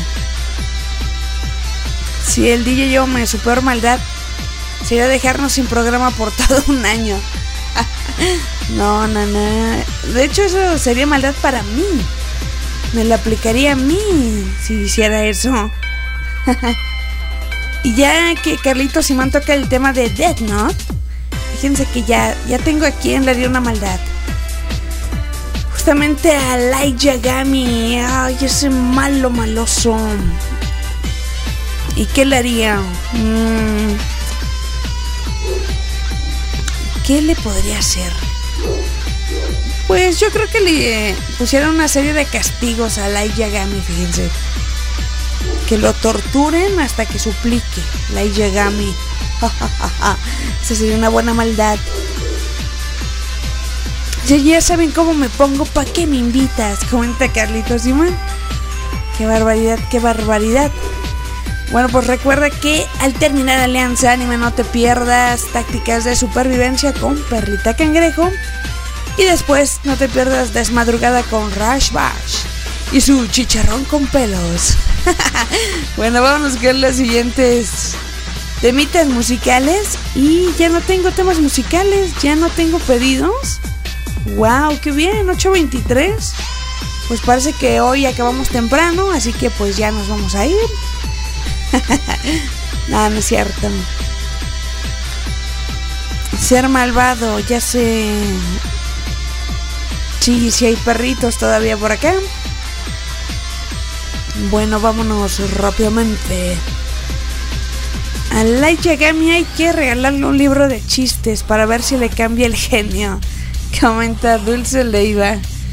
Si el D J Yome, su peor maldad sería dejarnos sin programa por todo un año. No, no, no. De hecho, eso sería maldad para mí. Me lo aplicaría a mí si hiciera eso. Y ya que Carlitos Simón toca el tema de Death Note, fíjense que ya, ya tengo a quien le haría una maldad. Justamente a Light Yagami. Ay, ese malo maloso. ¿Y qué le haría? Mm. ¿Qué le podría hacer? Pues yo creo que le pusieron una serie de castigos a Light Yagami, fíjense. Que lo torturen hasta que suplique Light Yagami. Esa sería una buena maldad. Ya, ya saben cómo me pongo, ¿pa' qué me invitas? Comenta Carlitos Simón. Qué barbaridad, qué barbaridad. Bueno, pues recuerda que al terminar Alianza Anime no te pierdas tácticas de supervivencia con Perlita Cangrejo. Y después no te pierdas Desmadrugada con Rush Bash y su chicharrón con pelos. Bueno, vámonos con los siguientes temitas musicales. Y ya no tengo temas musicales, ya no tengo pedidos. Wow, qué bien, ocho veintitrés. Pues parece que hoy acabamos temprano, así que pues ya nos vamos a ir. No, no es cierto. Ser malvado, ya sé. Sí, sí hay perritos todavía por acá. Bueno, vámonos rápidamente. A Light Yagami hay que regalarle un libro de chistes para ver si le cambia el genio. Comenta Dulce Leiva.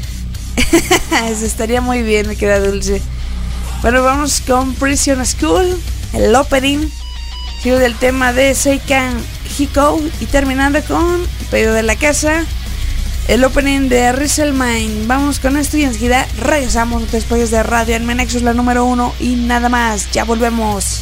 Eso estaría muy bien, me queda Dulce. Bueno, vamos con Prison School, el opening. Sigo del tema de Seikan Hiko y terminando con Pedido de la Casa, el opening de Rizzle-Mine. Vamos con esto y enseguida regresamos después de Radio Anime Nexus, la número uno y nada más. Ya volvemos.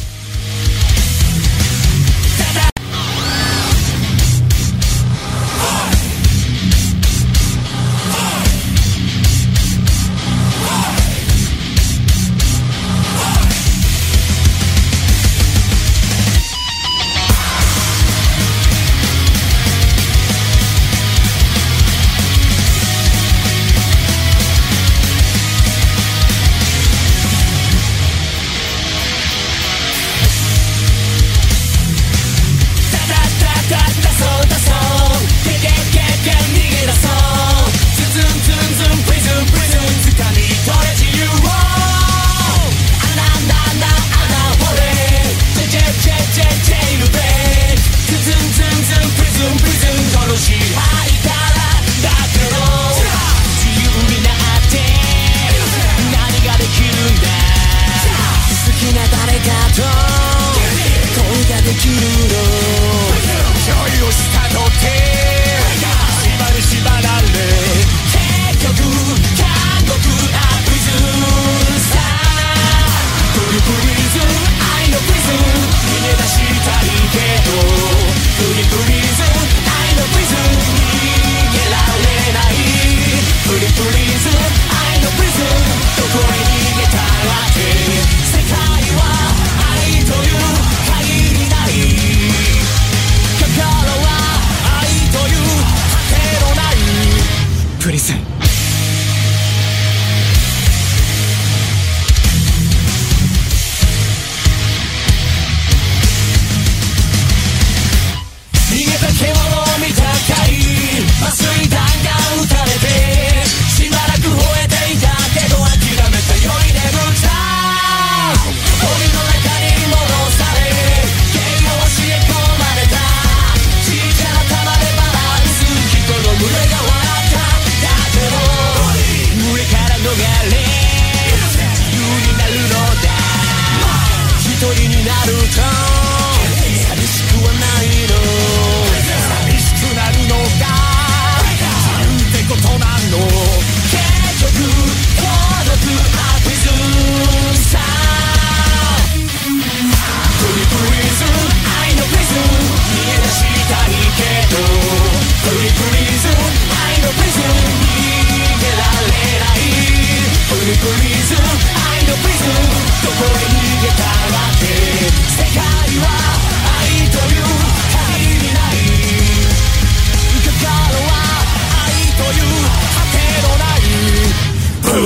Please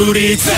プリザ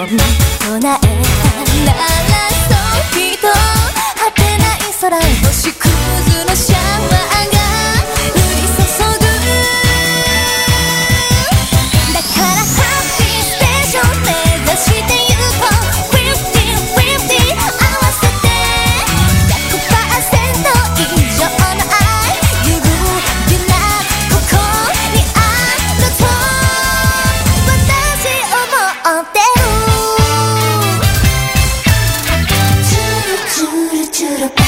唱えならそうきっと果てない空へ星屑のシャワーが降り注ぐだからハッピーステーション目指してゆこうフィフティーフィフティー合わせて ひゃくパーセント 以上の愛揺るぎなくここにあると私思ってるチュルチュルチュルパ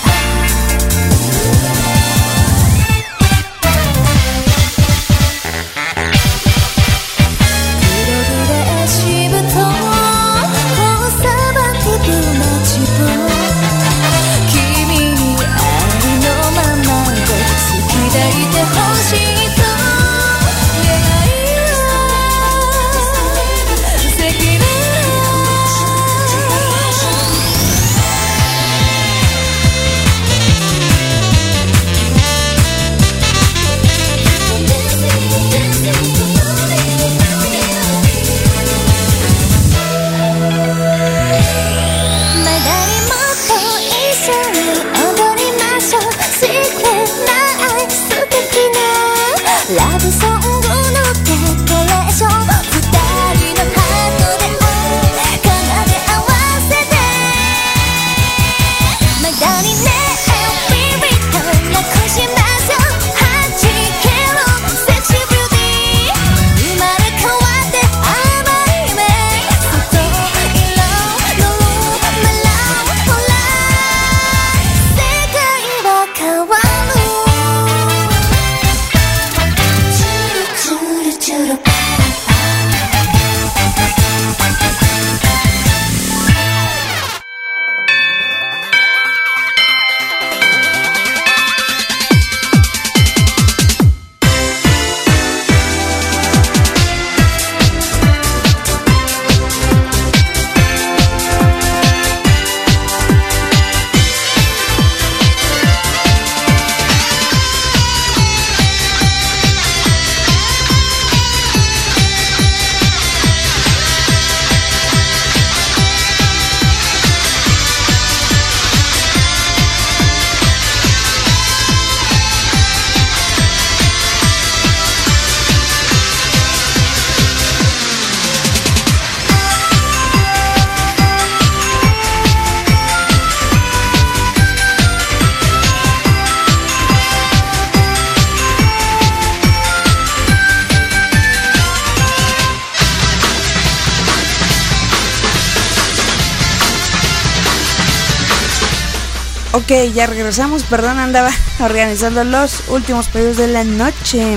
Ok, ya regresamos, perdón, andaba organizando los últimos pedidos de la noche.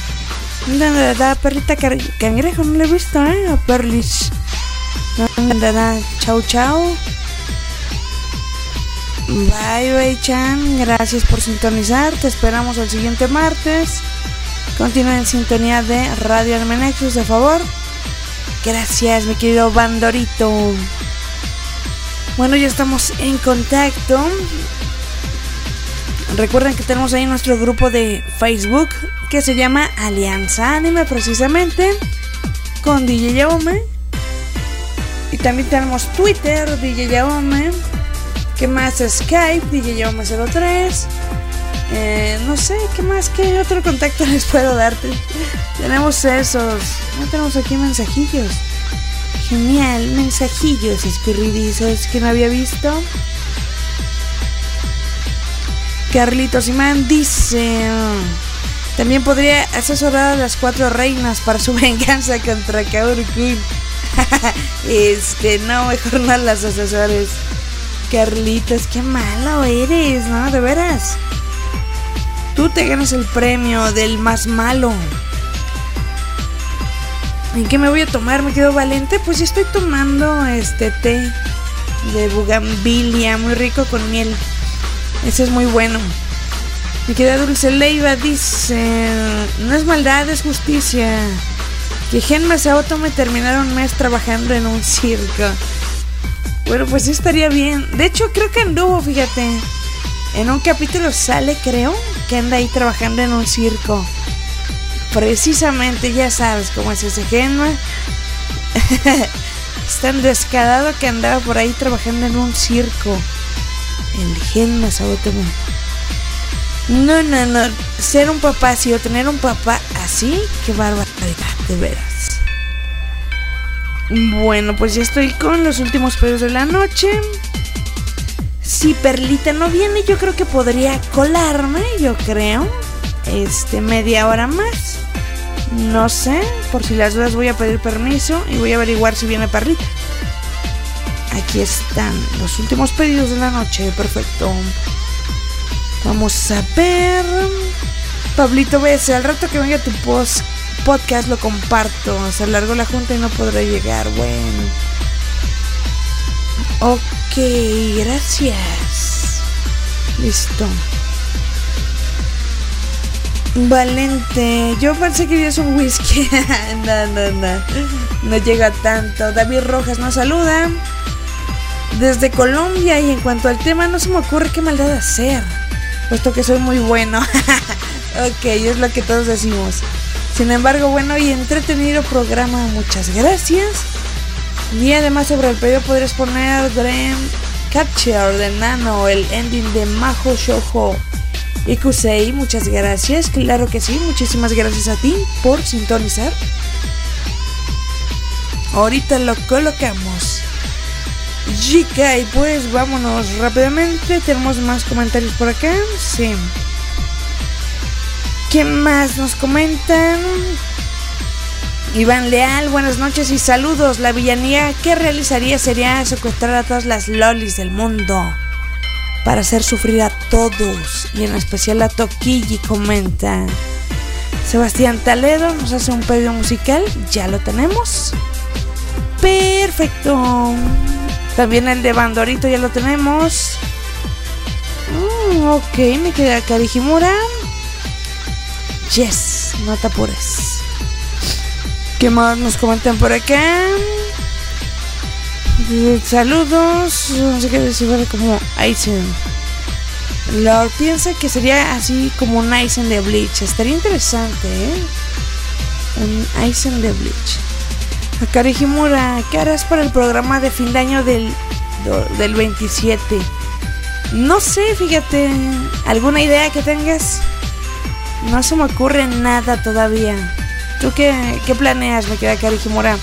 ¿Dónde da perrita cangrejo? No le he visto, ¿eh? A Perlis. ¿Dónde da? Chau, chau. Bye, bye, Chan. Gracias por sintonizar. Te esperamos el siguiente martes. Continúa en sintonía de Radio Armenexus, de favor. Gracias, mi querido Bandorito. Bueno, ya estamos en contacto. Recuerden que tenemos ahí nuestro grupo de Facebook que se llama Alianza Anime, precisamente, con D J Yaome. Y también tenemos Twitter, D J Yaome. ¿Qué más? Skype, D J Yaome cero tres. Eh, no sé, ¿qué más? ¿Qué otro contacto les puedo darte? Tenemos esos. No tenemos aquí mensajillos. Genial, mensajillos escurridizos que no había visto. Carlitos Imán dice: también podría asesorar a las cuatro reinas para su venganza contra Kaoru-kun. Este, no, mejor no las asesores. Carlitos, qué malo eres, ¿no? De veras. Tú te ganas el premio del más malo. ¿En qué me voy a tomar? ¿Me quedo valiente? Pues ya estoy tomando este té de bugambilia, muy rico con miel. Ese es muy bueno. Mi querida Dulce Leiva dice: no es maldad, es justicia. Que Gen Masaoto me terminaron un mes trabajando en un circo. Bueno, pues sí estaría bien. De hecho, creo que anduvo, fíjate. En un capítulo sale, creo, que anda ahí trabajando en un circo. Precisamente, ya sabes cómo es ese Genma. Es tan descarado que andaba por ahí trabajando en un circo. El gen Mazahótamo. No, no, no. Ser un papá así o tener un papá así, qué barbaridad, de veras. Bueno, pues ya estoy con los últimos pedidos de la noche. Si Perlita no viene, yo creo que podría colarme, yo creo. Este, media hora más. No sé, por si las dudas voy a pedir permiso y voy a averiguar si viene Perlita. Aquí están los últimos pedidos de la noche, perfecto. Vamos a ver. Pablito B S, al rato que venga tu post podcast lo comparto. Se alargó la junta y no podré llegar. Bueno. Ok, gracias. Listo. Valente, yo pensé que es un whisky. No, no, no. No llega tanto. David Rojas nos saluda desde Colombia. Y en cuanto al tema, no se me ocurre qué maldad hacer, puesto que soy muy bueno. Ok, es lo que todos decimos. Sin embargo, bueno y entretenido programa, muchas gracias. Y además sobre el pedido podrías poner Dream Capture de Nano, el ending de Majo Shoujo Ikusei, muchas gracias. Claro que sí, muchísimas gracias a ti por sintonizar. Ahorita lo colocamos. Chica, y pues vámonos rápidamente. Tenemos más comentarios por acá. Sí. ¿Qué más nos comentan? Iván Leal, buenas noches y saludos. La villanía que realizaría sería secuestrar a todas las lolis del mundo para hacer sufrir a todos, y en especial a Toquilli, comenta. Sebastián Taledo nos hace un pedido musical. Ya lo tenemos. Perfecto. También el de Bandorito ya lo tenemos. Mm, ok, me queda Karijimura. Yes, no te apures. ¿Qué más nos comentan por acá? Saludos. No sé qué decir, como Aizen. Lord piensa que sería así como un Aizen de Bleach. Estaría interesante, ¿eh? Un Aizen de Bleach. Akari Himura, ¿qué harás para el programa de fin de año del, del veintisiete? No sé, fíjate. ¿Alguna idea que tengas? No se me ocurre nada todavía. ¿Tú qué, qué planeas? Me queda Akari Himura.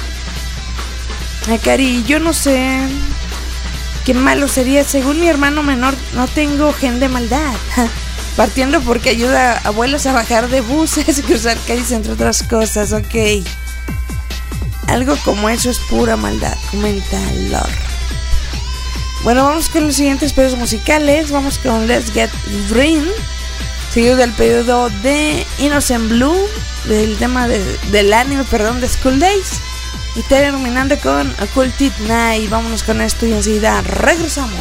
Akari, yo no sé. Qué malo sería. Según mi hermano menor, no tengo gen de maldad. Partiendo porque ayuda a abuelos a bajar de buses, cruzar calles, entre otras cosas. Ok. Algo como eso es pura maldad, comenta Lord. Bueno, vamos con los siguientes pedidos musicales. Vamos con Let's Get Green, seguido del pedido de Innocent Blue, del tema de, del anime, perdón, de School Days. Y terminando con Occulted Night. Vámonos con esto y enseguida regresamos.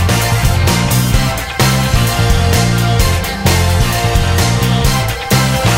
「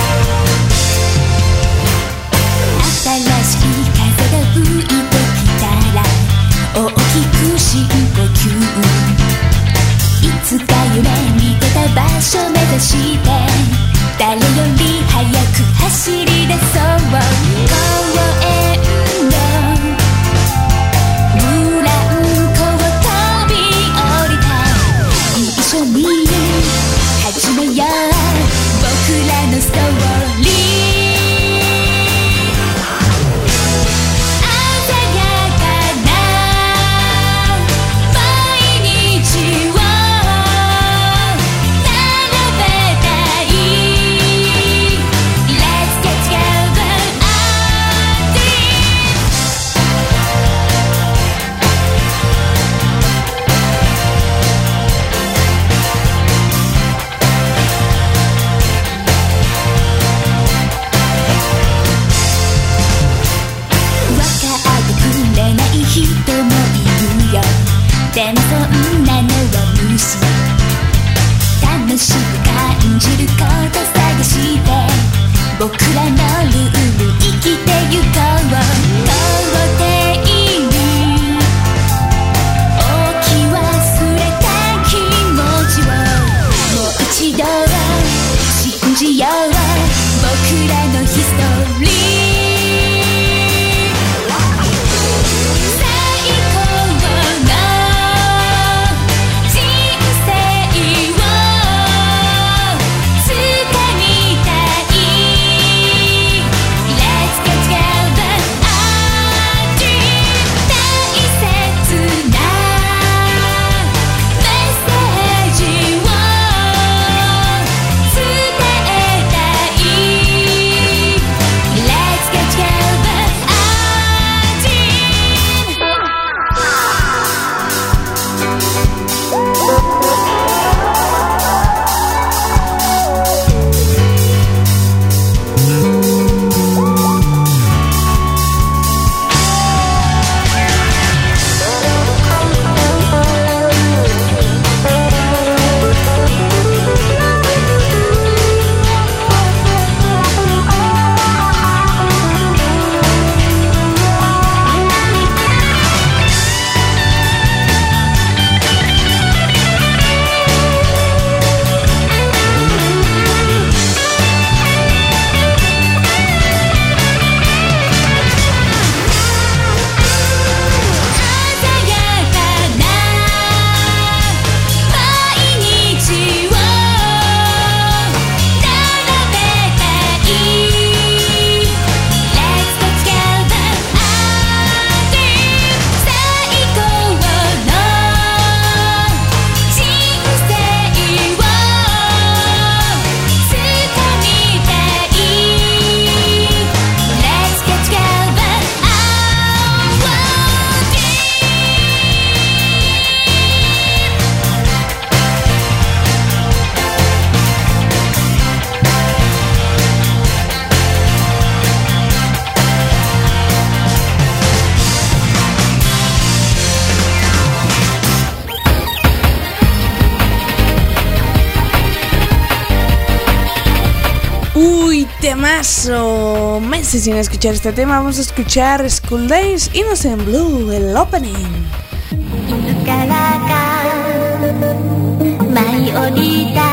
temazo. Meses sin escuchar este tema. Vamos a escuchar School Days, Innocent Blue, el opening. いつからか舞い降りた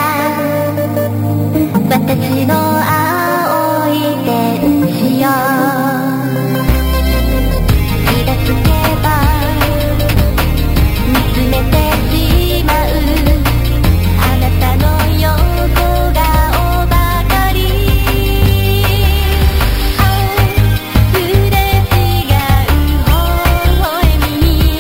私の青い天使よ気がつけば見つめてしまうあなたの横顔ばかりすれ違う微笑みに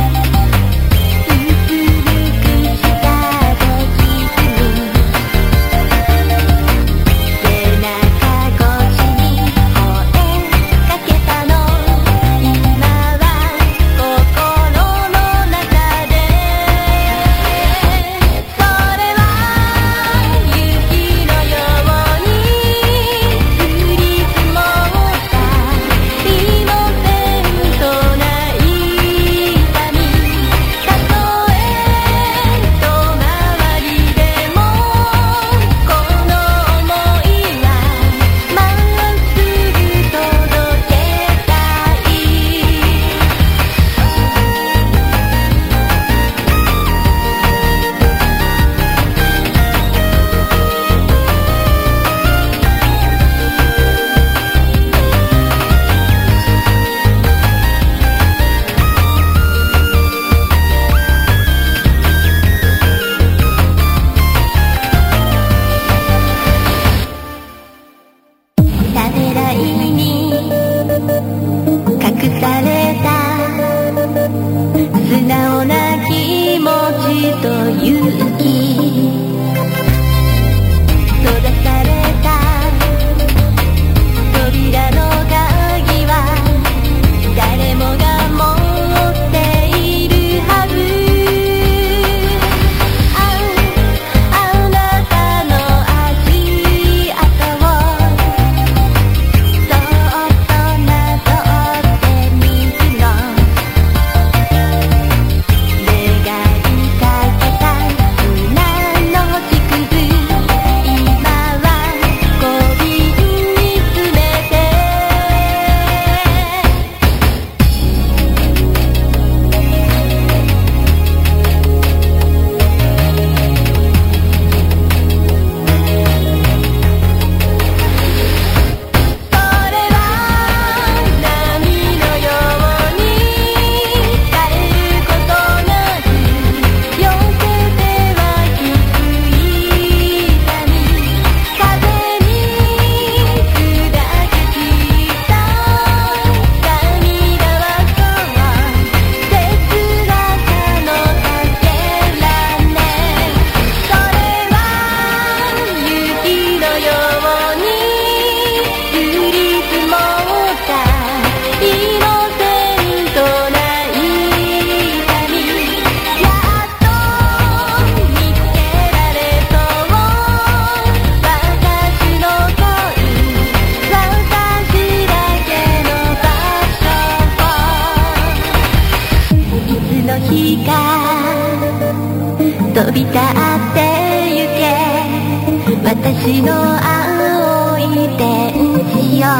飛び立ってゆけ私の青い天使よ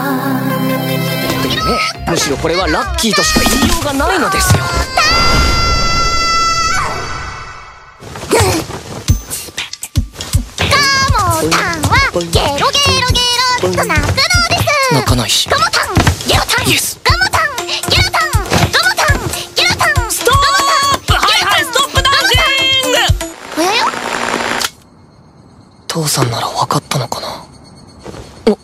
むしろこれはラッキーとしか言いようがないのですよ。 カモタンはゲロゲロゲロと鳴くのです。 泣かないし。 カモタンゲロタンイエスカモタンゲロタンカモタンゲロタンストップはいはいストップダンシングえ父さんなら分かったのかな。お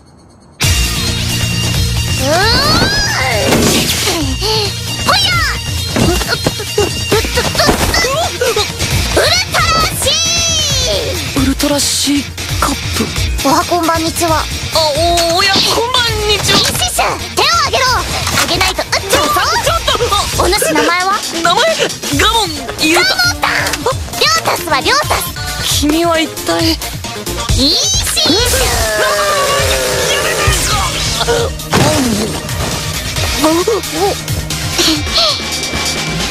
ウルトラシーカップ。 おはこんばんにちは。 あおおやこんばんにちは。 シッシュ手をあげろ。あげないと撃っちゃうぞ。 ちょっとお主名前は名前ガモンユウタ。 ガモタンリョータスはリョータス。 君は一体。 いいシッシ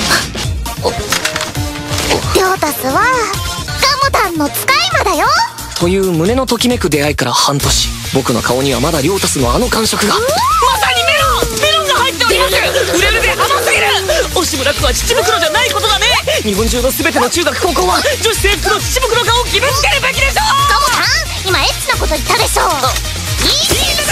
ュリョータスはガモタンの使い魔だよ。 という胸のときめく出会いから半年、僕の顔にはまだリョータスのあの感触が。 まさにメロンメロンが入っております。売れるで甘すぎる。 惜しむらくは乳袋じゃないことだね。日本中の全ての中学高校は女子制服の乳袋顔を義務付けるべきでしょ。 トモさん、今エッチなこと言ったでしょ。いいいいです。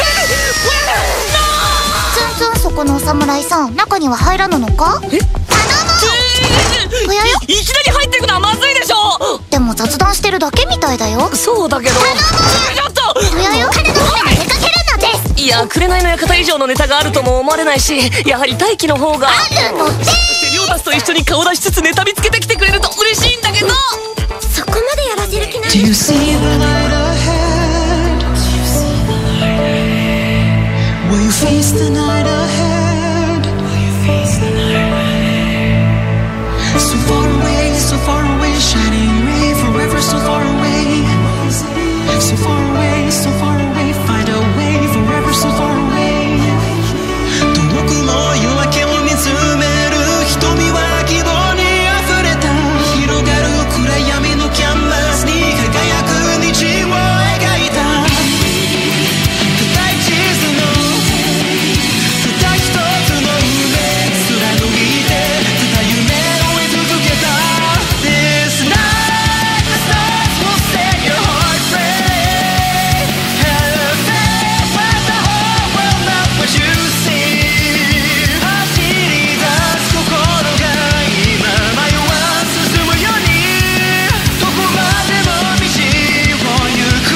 ツンツン、そこのお侍さん、中には入らぬのか。 え、 おやよ、 いきなり入っていくのはまずいでしょ。 でも雑談してるだけみたいだよ。 そうだけど。 ちょっとおやよ、彼の方に出かけるのです。 いや、紅の館以上のネタがあるとも思われないし、やはり大輝の方が。 あるので。 そしてリョータスと一緒に顔出しつつネタ見つけてきてくれると嬉しいんだけど。 そこまでやらせる気なん Do you see the night ahead? Will you face the night ahead? So far away, so far away, shining ray, forever so far away. So far away, so far away, find a way, forever so far away. 遠くの夜明けを見つめる瞳は希望に溢れた。広がる暗闇のキャンバスに輝く道を描いた。固い地図のただ一つの夢貫いて、ただ夢を追い続けた。 This night the stars will set your heart free. Have faith but the whole world not what you see. 走り出す心が今迷わず進むように、どこまでも道を行く。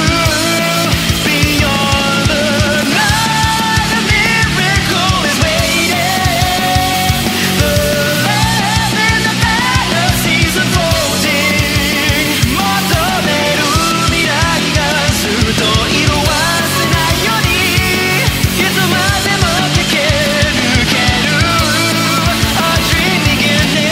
Beyond the night a miracle is waiting. The land in the fantasies unfolding. 求める未来がずっと色褪せないように、いつまでも駆け抜ける A dream beginning.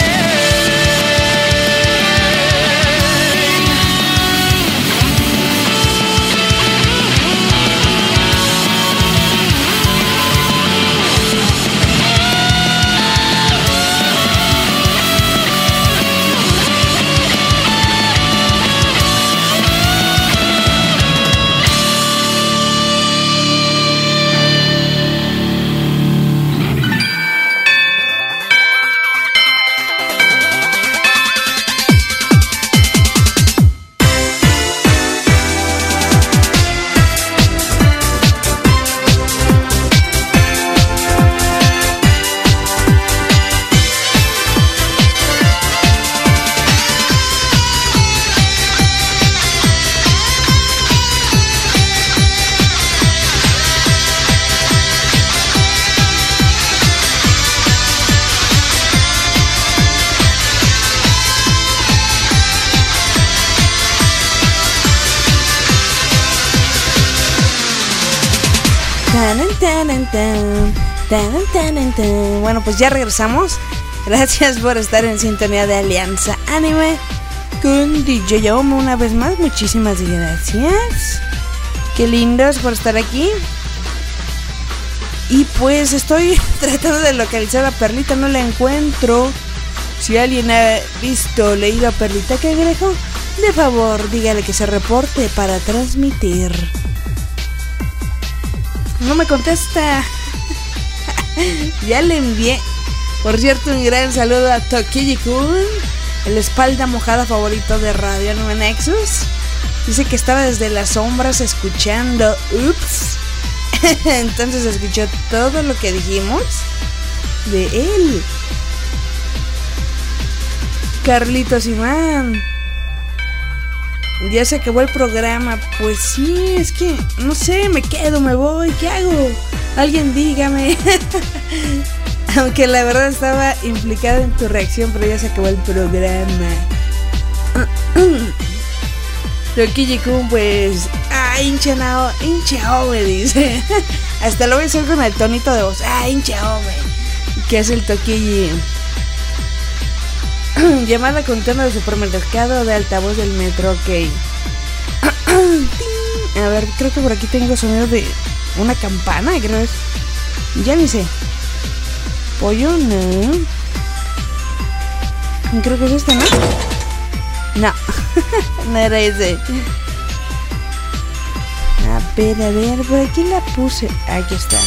タンタンタンタンタンタン. Bueno, pues ya regresamos. Gracias por estar en sintonía de Alianza Anime con D J Yome una vez más. Muchísimas gracias. Qué lindos por estar aquí. Y pues estoy tratando de localizar a Perlita, no la encuentro. Si alguien ha visto o leído a Perlita Cangrejo, de favor dígale que se reporte para transmitir. No me contesta. Ya le envié. Por cierto, un gran saludo a Tokiji-kun, el espalda mojada favorito de Radio Anime Nexus. Dice que estaba desde las sombras escuchando. Ups. Entonces escuchó todo lo que dijimos de él. Carlitos Iván, ya se acabó el programa. Pues sí, es que no sé, me quedo, me voy, ¿qué hago? Alguien dígame. Aunque la verdad estaba implicada en tu reacción, pero ya se acabó el programa. Tokiji-kun, pues... Ah, hinchao, hinchao, me dice. Hasta lo voy a hacer con el tonito de voz. Ah, hinchao, que es el Tokiji. Llamada con tono de supermercado de altavoz del metro, ok. A ver, creo que por aquí tengo sonido de una campana, creo es. Ya ni sé. Pollo, no. Creo que es este, ¿no? No, no era ese. Espera, a ver, por aquí la puse. Aquí está.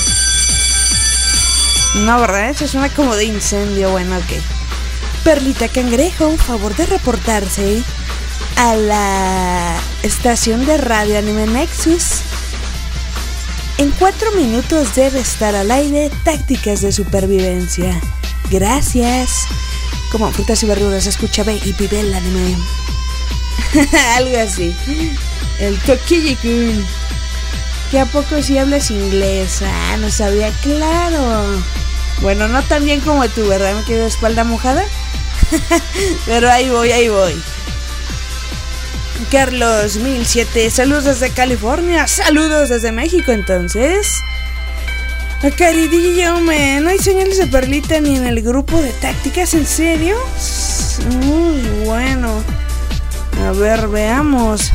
No, ¿verdad? Eso suena como de incendio. Bueno, ok. Perlita Cangrejo, favor de reportarse a la estación de radio Anime Nexus. En cuatro minutos debe estar al aire tácticas de supervivencia. Gracias. Como frutas y verduras, escucha ve y vive el anime. Algo así. El Kokiji-kun. ¿Que a poco si hablas inglés? Ah, no sabía, claro. Bueno, no tan bien como tú, ¿verdad? Me quedo de espalda mojada. Pero ahí voy, ahí voy. Carlos mil siete, saludos desde California. Saludos desde México, entonces. Caridillo, me, no hay señales de Perlita ni en el grupo de tácticas, ¿en serio? Muy bueno. A ver, veamos.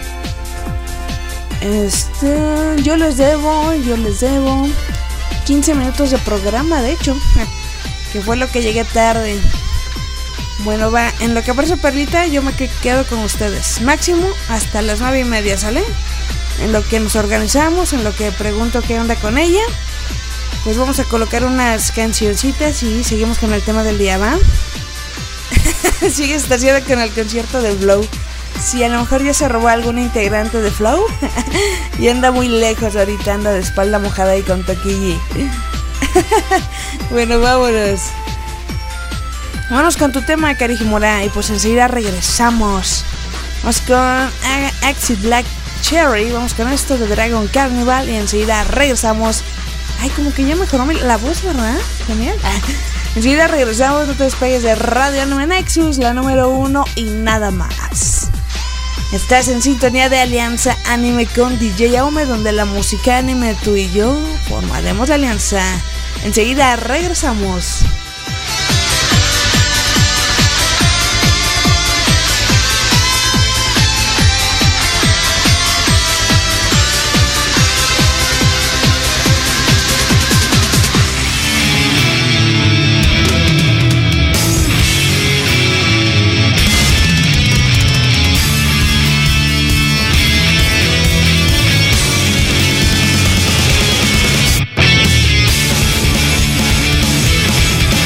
Este, yo les debo, yo les debo quince minutos de programa, de hecho, que fue lo que llegué tarde. Bueno, va, en lo que aparece Perlita, yo me quedo con ustedes. Máximo hasta las nueve y media, ¿sale? En lo que nos organizamos, en lo que pregunto qué onda con ella. Pues vamos a colocar unas cancioncitas y seguimos con el tema del día, ¿va? Sigue estacionada con el concierto de Flow. Si a lo mejor ya se robó algún integrante de Flow y anda muy lejos ahorita, anda de espalda mojada y con toquilli. Bueno, vámonos. Vámonos con tu tema, Karijimura, y pues enseguida regresamos. Vamos con Axie Black Cherry, vamos con esto de Dragon Carnival y enseguida regresamos. Ay, como que ya mejoró la voz, ¿verdad? Genial. Enseguida regresamos, no te despegues de Radio Anime Nexus, la número uno y nada más. Estás en sintonía de Alianza Anime con D J Aume, donde la música anime, tú y yo formaremos la alianza. Enseguida regresamos. We'll be right back.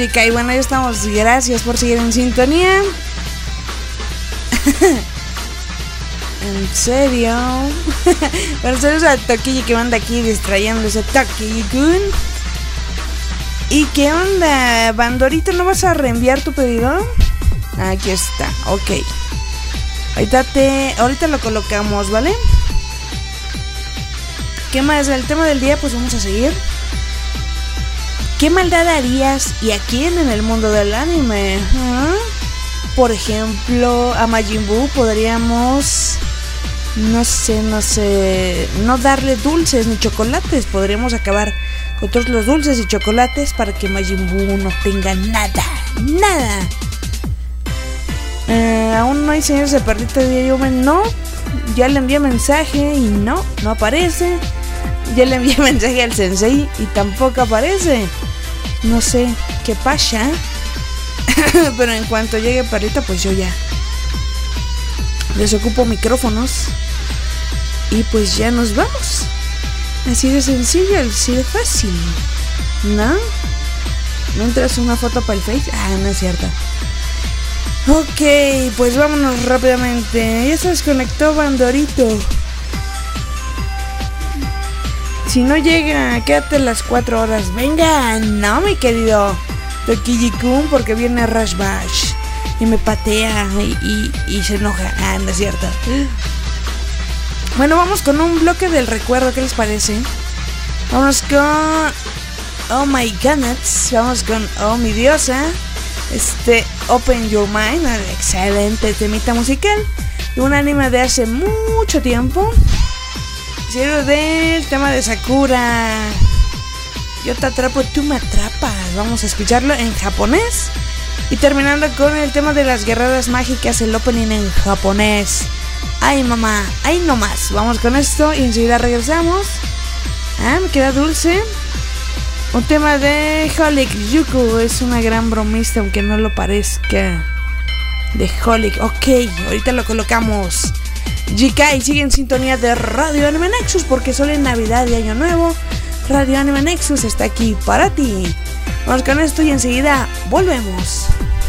G K. Y bueno, ya estamos. Gracias por seguir en sintonía. En serio. Bueno, saludos a Toquillo que manda aquí distrayéndose. Toquillo-kun. ¿Y qué onda, Bandorito? ¿No vas a reenviar tu pedido? Aquí está, ok. Ahorita, te, ahorita lo colocamos, ¿vale? ¿Qué más? El tema del día, pues vamos a seguir. ¿Qué maldad harías y a quién en el mundo del anime? ¿Ah? Por ejemplo, a Majin Buu podríamos... No sé, no sé... No darle dulces ni chocolates. Podríamos acabar con todos los dulces y chocolates para que Majin Buu no tenga nada. ¡Nada! Eh, aún no hay señores de perrito de Yumen. No. Ya le envié mensaje y no, no aparece. Ya le envié mensaje al sensei y tampoco aparece. No sé qué pasa. Pero en cuanto llegue perrito, pues yo ya desocupo micrófonos. Y pues ya nos vamos. Así de sencillo, así de fácil, ¿no? Mientras una foto para el Face. Ah, no es cierto. Ok, pues vámonos rápidamente. Ya se desconectó Bandorito. Si no llega, quédate las cuatro horas. Venga, no, mi querido Toquillo-kun, porque viene Rush Bash y me patea y, y, y se enoja. Ah, no es cierto. Bueno, vamos con un bloque del recuerdo. ¿Qué les parece? Vamos con Oh My Goodness. Vamos con Oh Mi Diosa. Este Open Your Mind. Excelente temita musical de un anime de hace mucho tiempo. Hicieron del tema de Sakura. Yo te atrapo, tú me atrapas. Vamos a escucharlo en japonés. Y terminando con el tema de las guerreras mágicas, el opening en japonés. Ay, mamá, ay, no más. Vamos con esto y enseguida regresamos. Ah, me queda dulce. Un tema de Holic. Yuku es una gran bromista, aunque no lo parezca. De Holic. Ok, ahorita lo colocamos. G K sigue en sintonía de Radio Anime Nexus, porque solo en Navidad y Año Nuevo Radio Anime Nexus está aquí para ti. Vamos con esto y enseguida volvemos.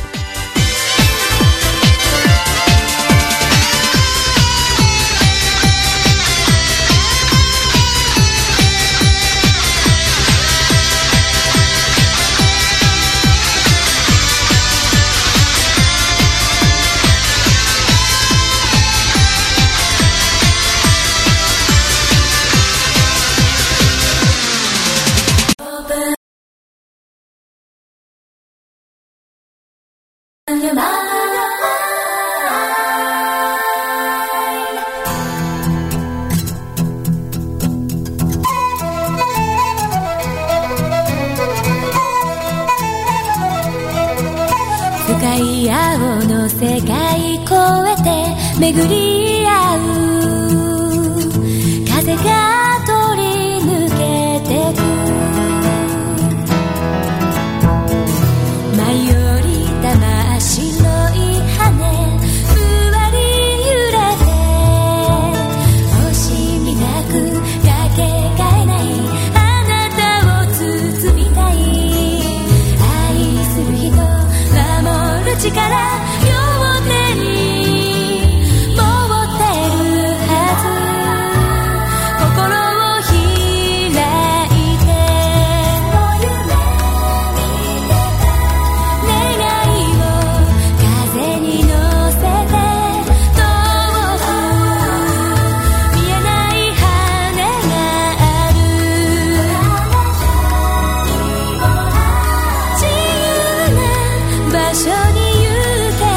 巡り合う風が通り抜けてく舞い降りた真っ白い羽ふわり揺れて惜しみなくかけがえないあなたを包みたい愛する人守る力場所に行け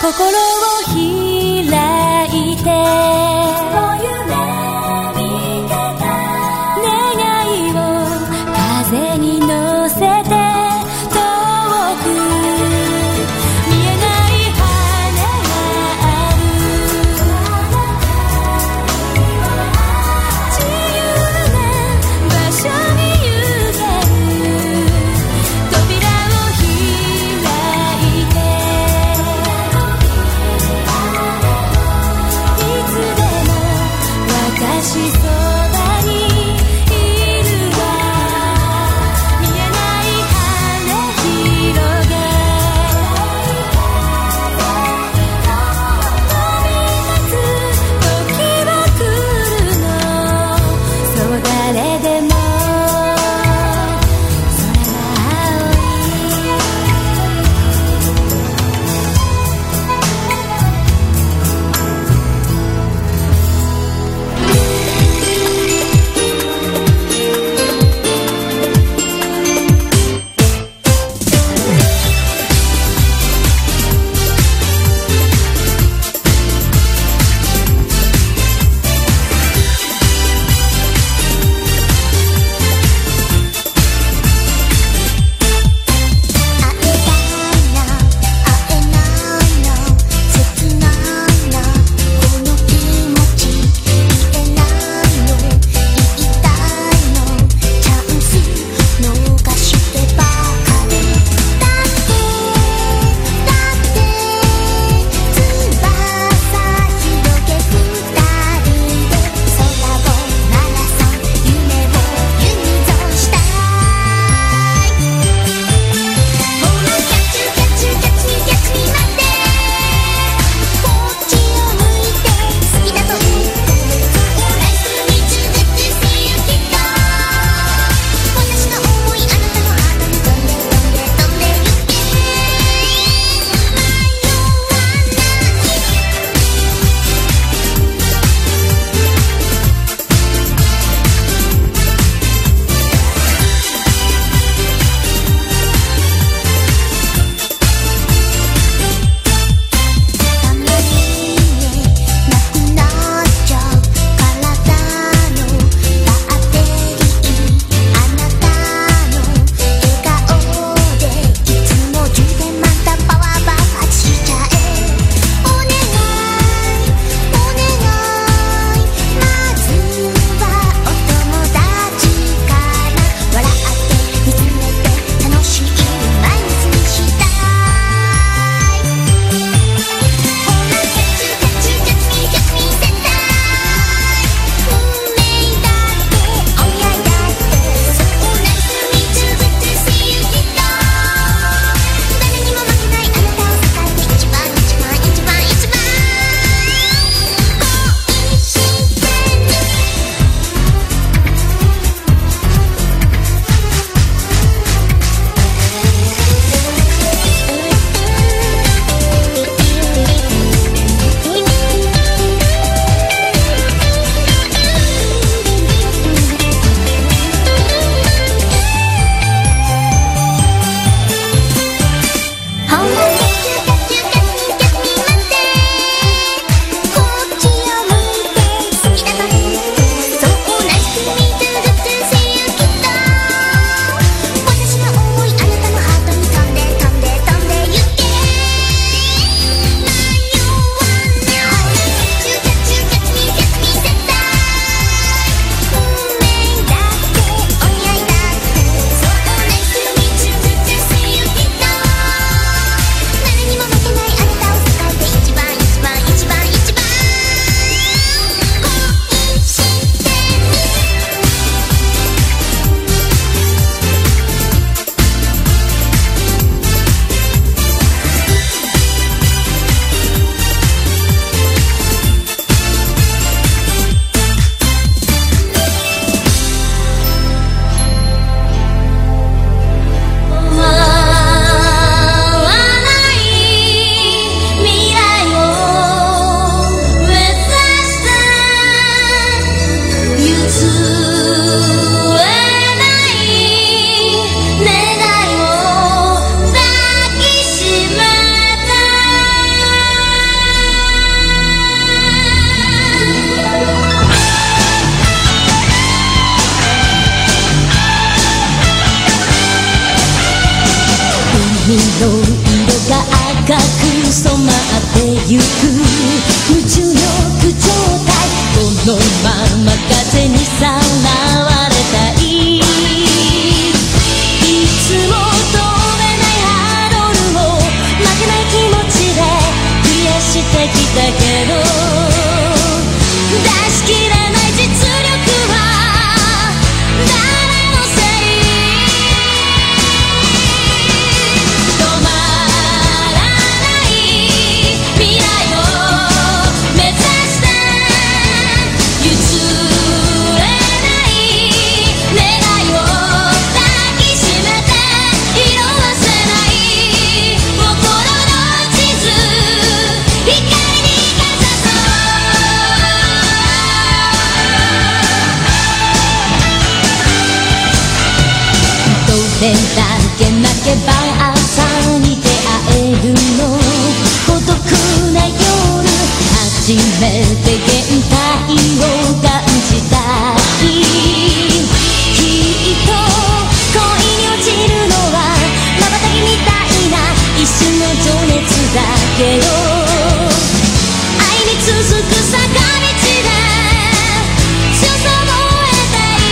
心を開いて願いを風に乗せて遠く見えない花がある自由な場所に行ける扉を開いての色が赤く染まってゆく無重力状態このまま風にさらわれたいいつも飛べないハードルを負けない気持ちでクリアしてきたけど出し切れない実力はどれだけ泣けば朝に出会えるの孤独な夜初めて限界を感じた日きっと恋に落ちるのは瞬きみたいな一瞬の情熱だけど愛に続く坂道で強さを得たい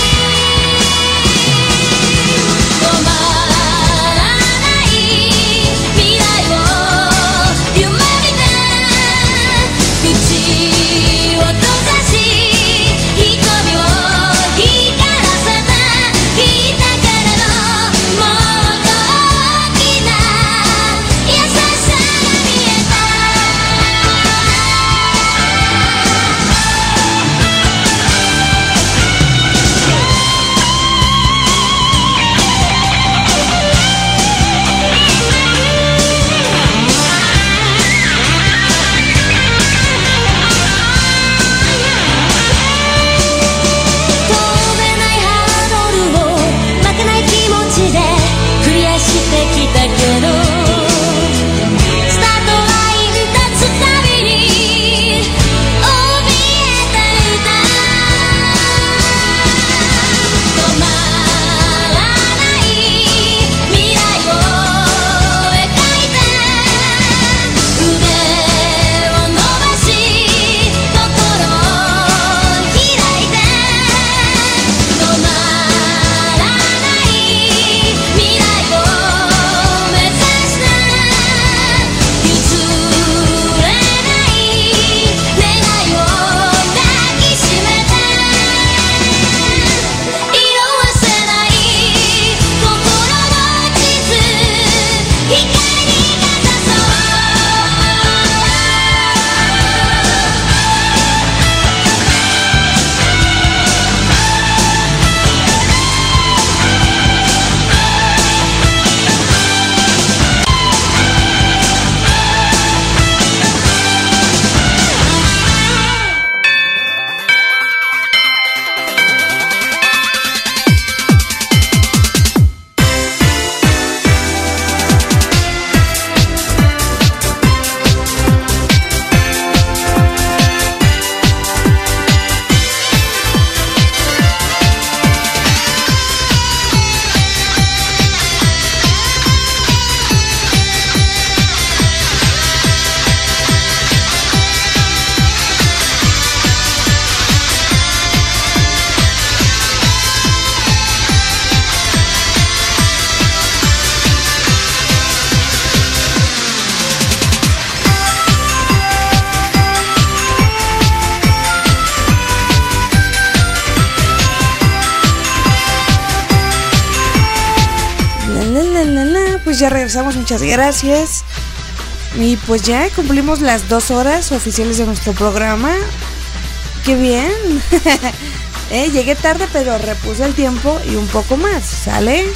Pues ya regresamos, muchas gracias. Y pues ya cumplimos las dos horas oficiales de nuestro programa. ¡Qué bien! eh, llegué tarde, pero repuse el tiempo y un poco más, ¿sale?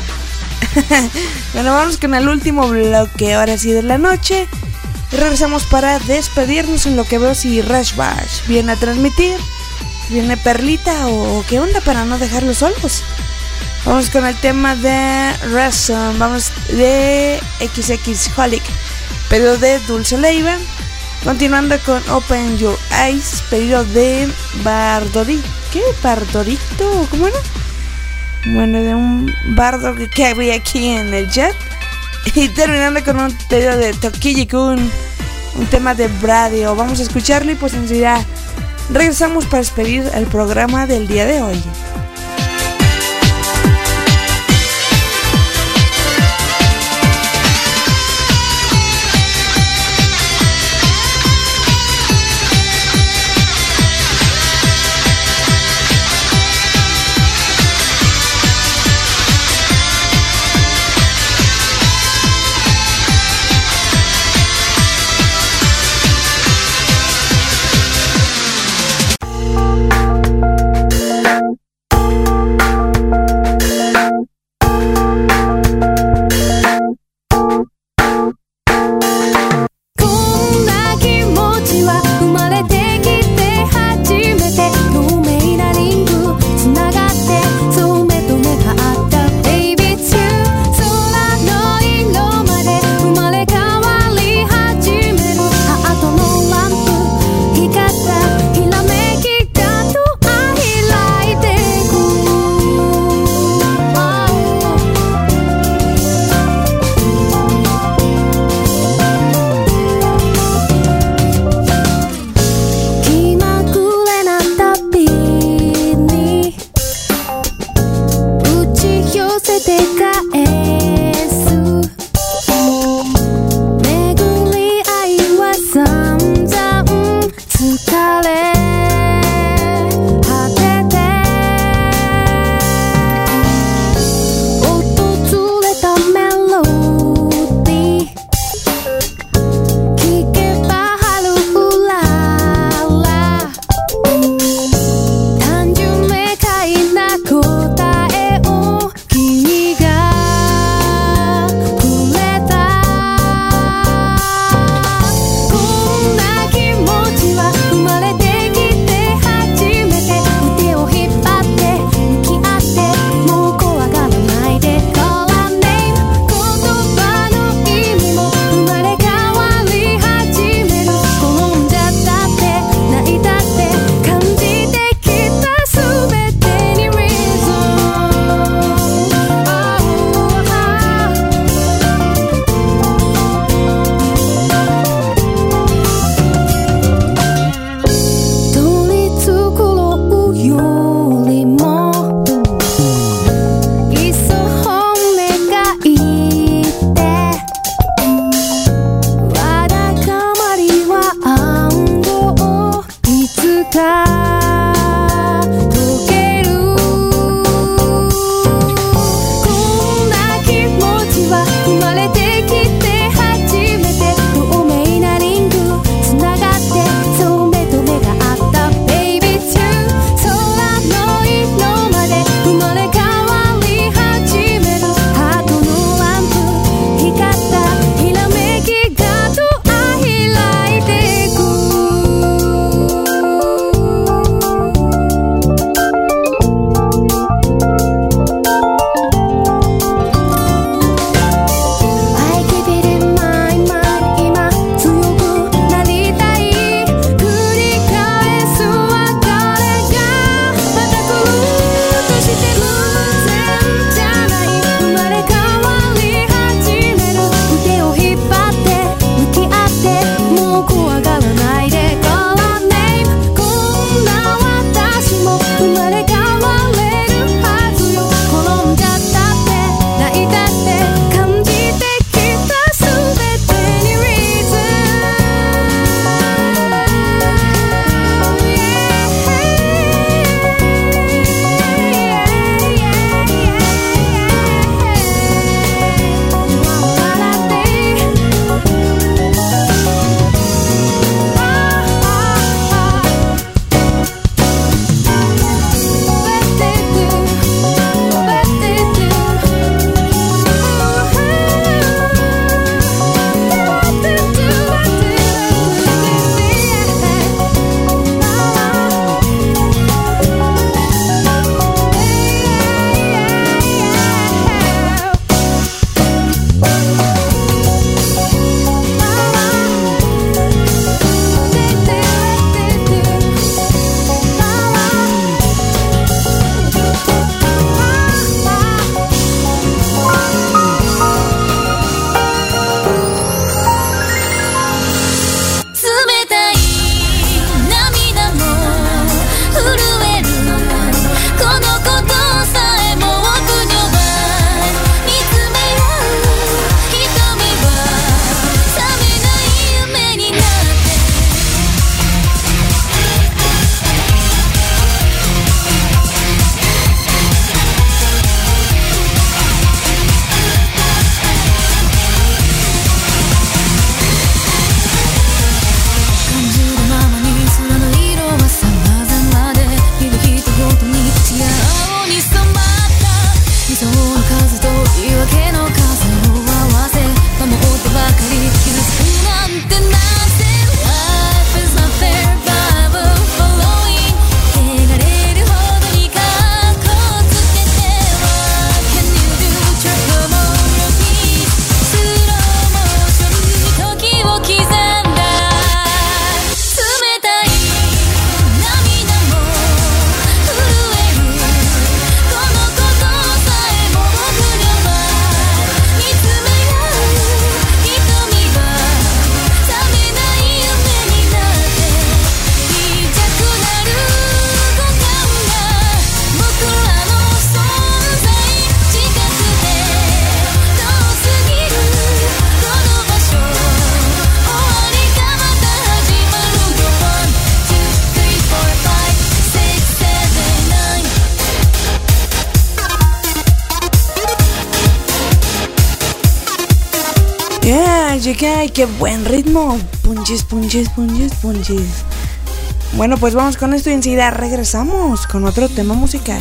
Bueno, vamos con el último bloque, ahora sí de la noche. Y regresamos para despedirnos en lo que veo si Rush Bash viene a transmitir. ¿Viene Perlita o qué onda para no dejarlos solos? Vamos con el tema de Ransom, vamos de equis equis Holic, pedido de Dulce Leiva. Continuando con Open Your Eyes, pedido de Bardori. ¿Qué? ¿Bardorito? ¿Cómo era? Bueno, de un bardo que, que había aquí en el chat. Y terminando con un pedido de Tokiji-kun, un tema de radio. Vamos a escucharlo y pues enseguida regresamos para despedir el programa del día de hoy. música y qué buen ritmo. Punches, punches, punches, punches. Bueno, pues vamos con esto y enseguida regresamos con otro tema musical.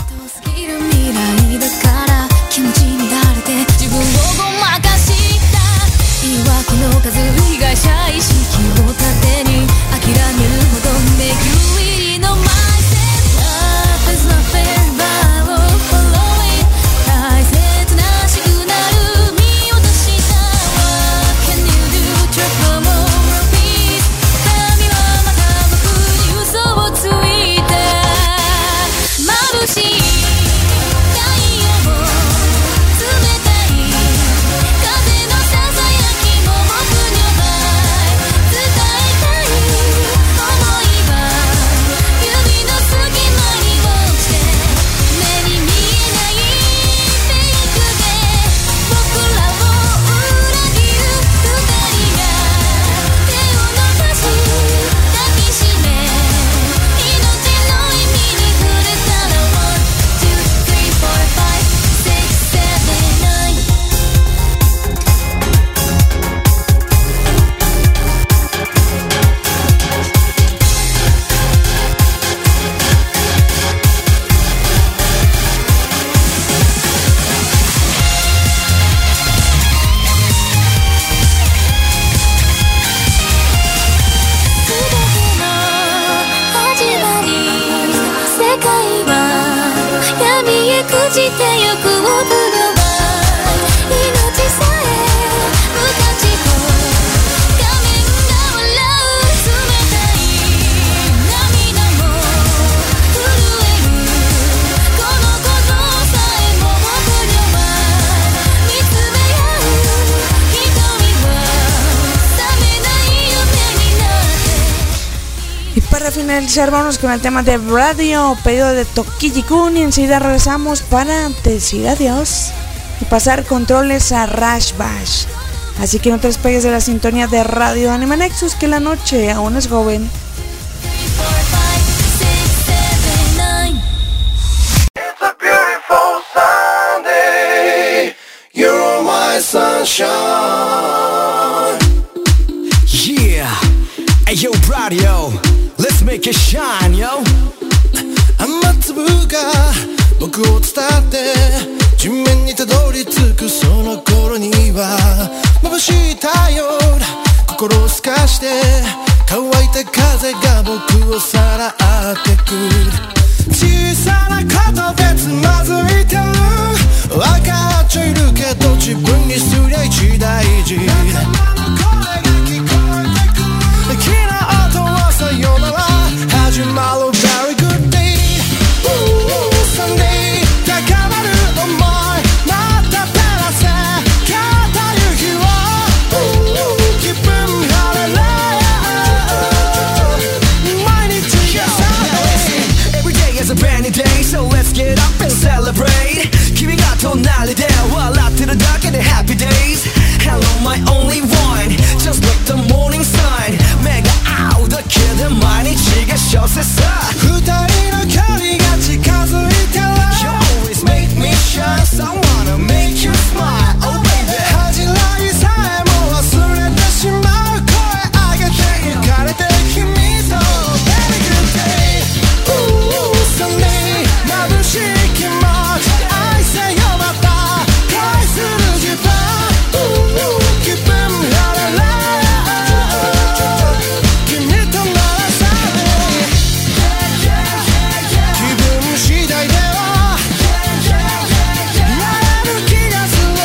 Finalizar, vamos con el tema de Radio, pedido de Tokiji-kun, y enseguida regresamos para decir adiós y pasar controles a Rush Bash. Así que no te despegues de la sintonía de Radio Anime Nexus, que la noche aún es joven. It's a beautiful Sunday. You're my sunshine. Yeah, hey yo, radio, let's make it shine, yo. 雨粒が僕を伝って地面にたどり着くその頃には眩しい太陽だ心を透かして乾いた風が僕をさらってくる小さなことでつまずいてる分かっちゃいるけど自分にすりゃ一大事仲間の声が聞こえてくる好きな音はさよなら始まる Very good day Ooh, Sunday 高まる想いまた照らせ語る日を Ooh, 気分晴れれ毎日が Sunday Every day is a brand new day, so let's get up and celebrate 君が隣で笑ってるだけで Happy days Hello my only one Just like the morning sun 目が合うだけで毎日が小説さ二人の距離が近づいてる You always make me shine So I wanna make you smile Oh baby 恥じらいさえも忘れてしまう声上げて行かれて君と Very good day Ooh, Sunday 眩しい気持ち愛せよまた恋する自分 Ooh, 気分晴れれ君となら Sunday 気分次第ではやれる気がする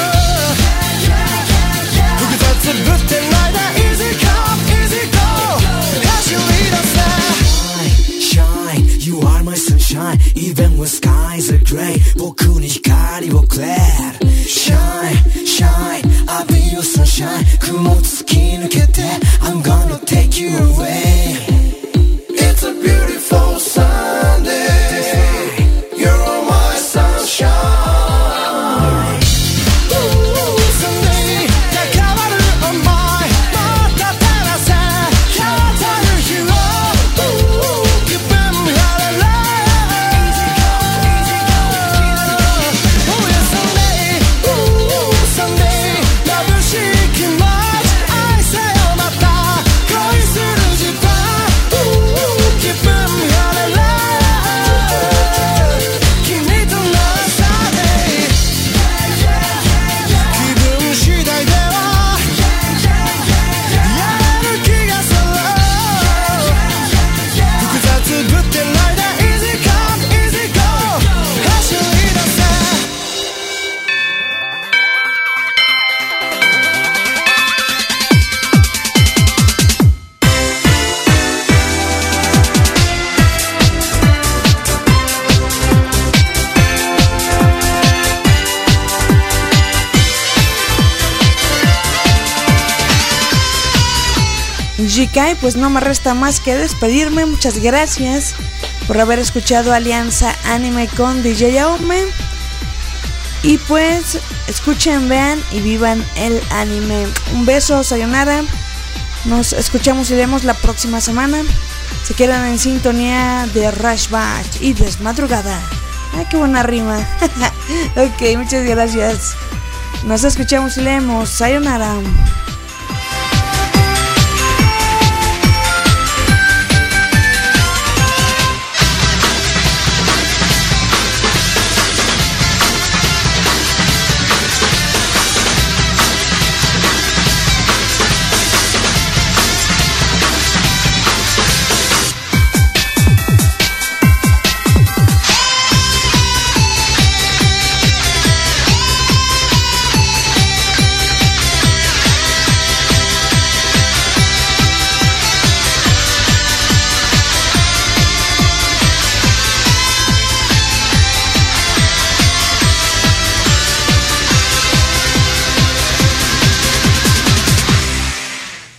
複雑ぶってないで Easy come, easy go 走り出せ Shine, you are my sunshine Even when skies are gray 僕に光をくれ Shine, shine, I'll be your sunshine 雲突き抜けて I'm gonna take you away It's a beautiful Sunday You're my sunshine Ooh, Sunday 高まる想いまた照らせ語る日を Ooh, 気分晴れれ Oh yeah Sunday Ooh, Sunday 眩しい気持ち G K. Pues no me resta más que despedirme. Muchas gracias por haber escuchado Alianza Anime con D J Aume. Y pues escuchen, vean y vivan el anime. Un beso, sayonara. Nos escuchamos y vemos la próxima semana. Se quedan en sintonía de Rush Batch y Desmadrugada. Ay, qué buena rima. Ok, muchas gracias. Nos escuchamos y leemos. Sayonara.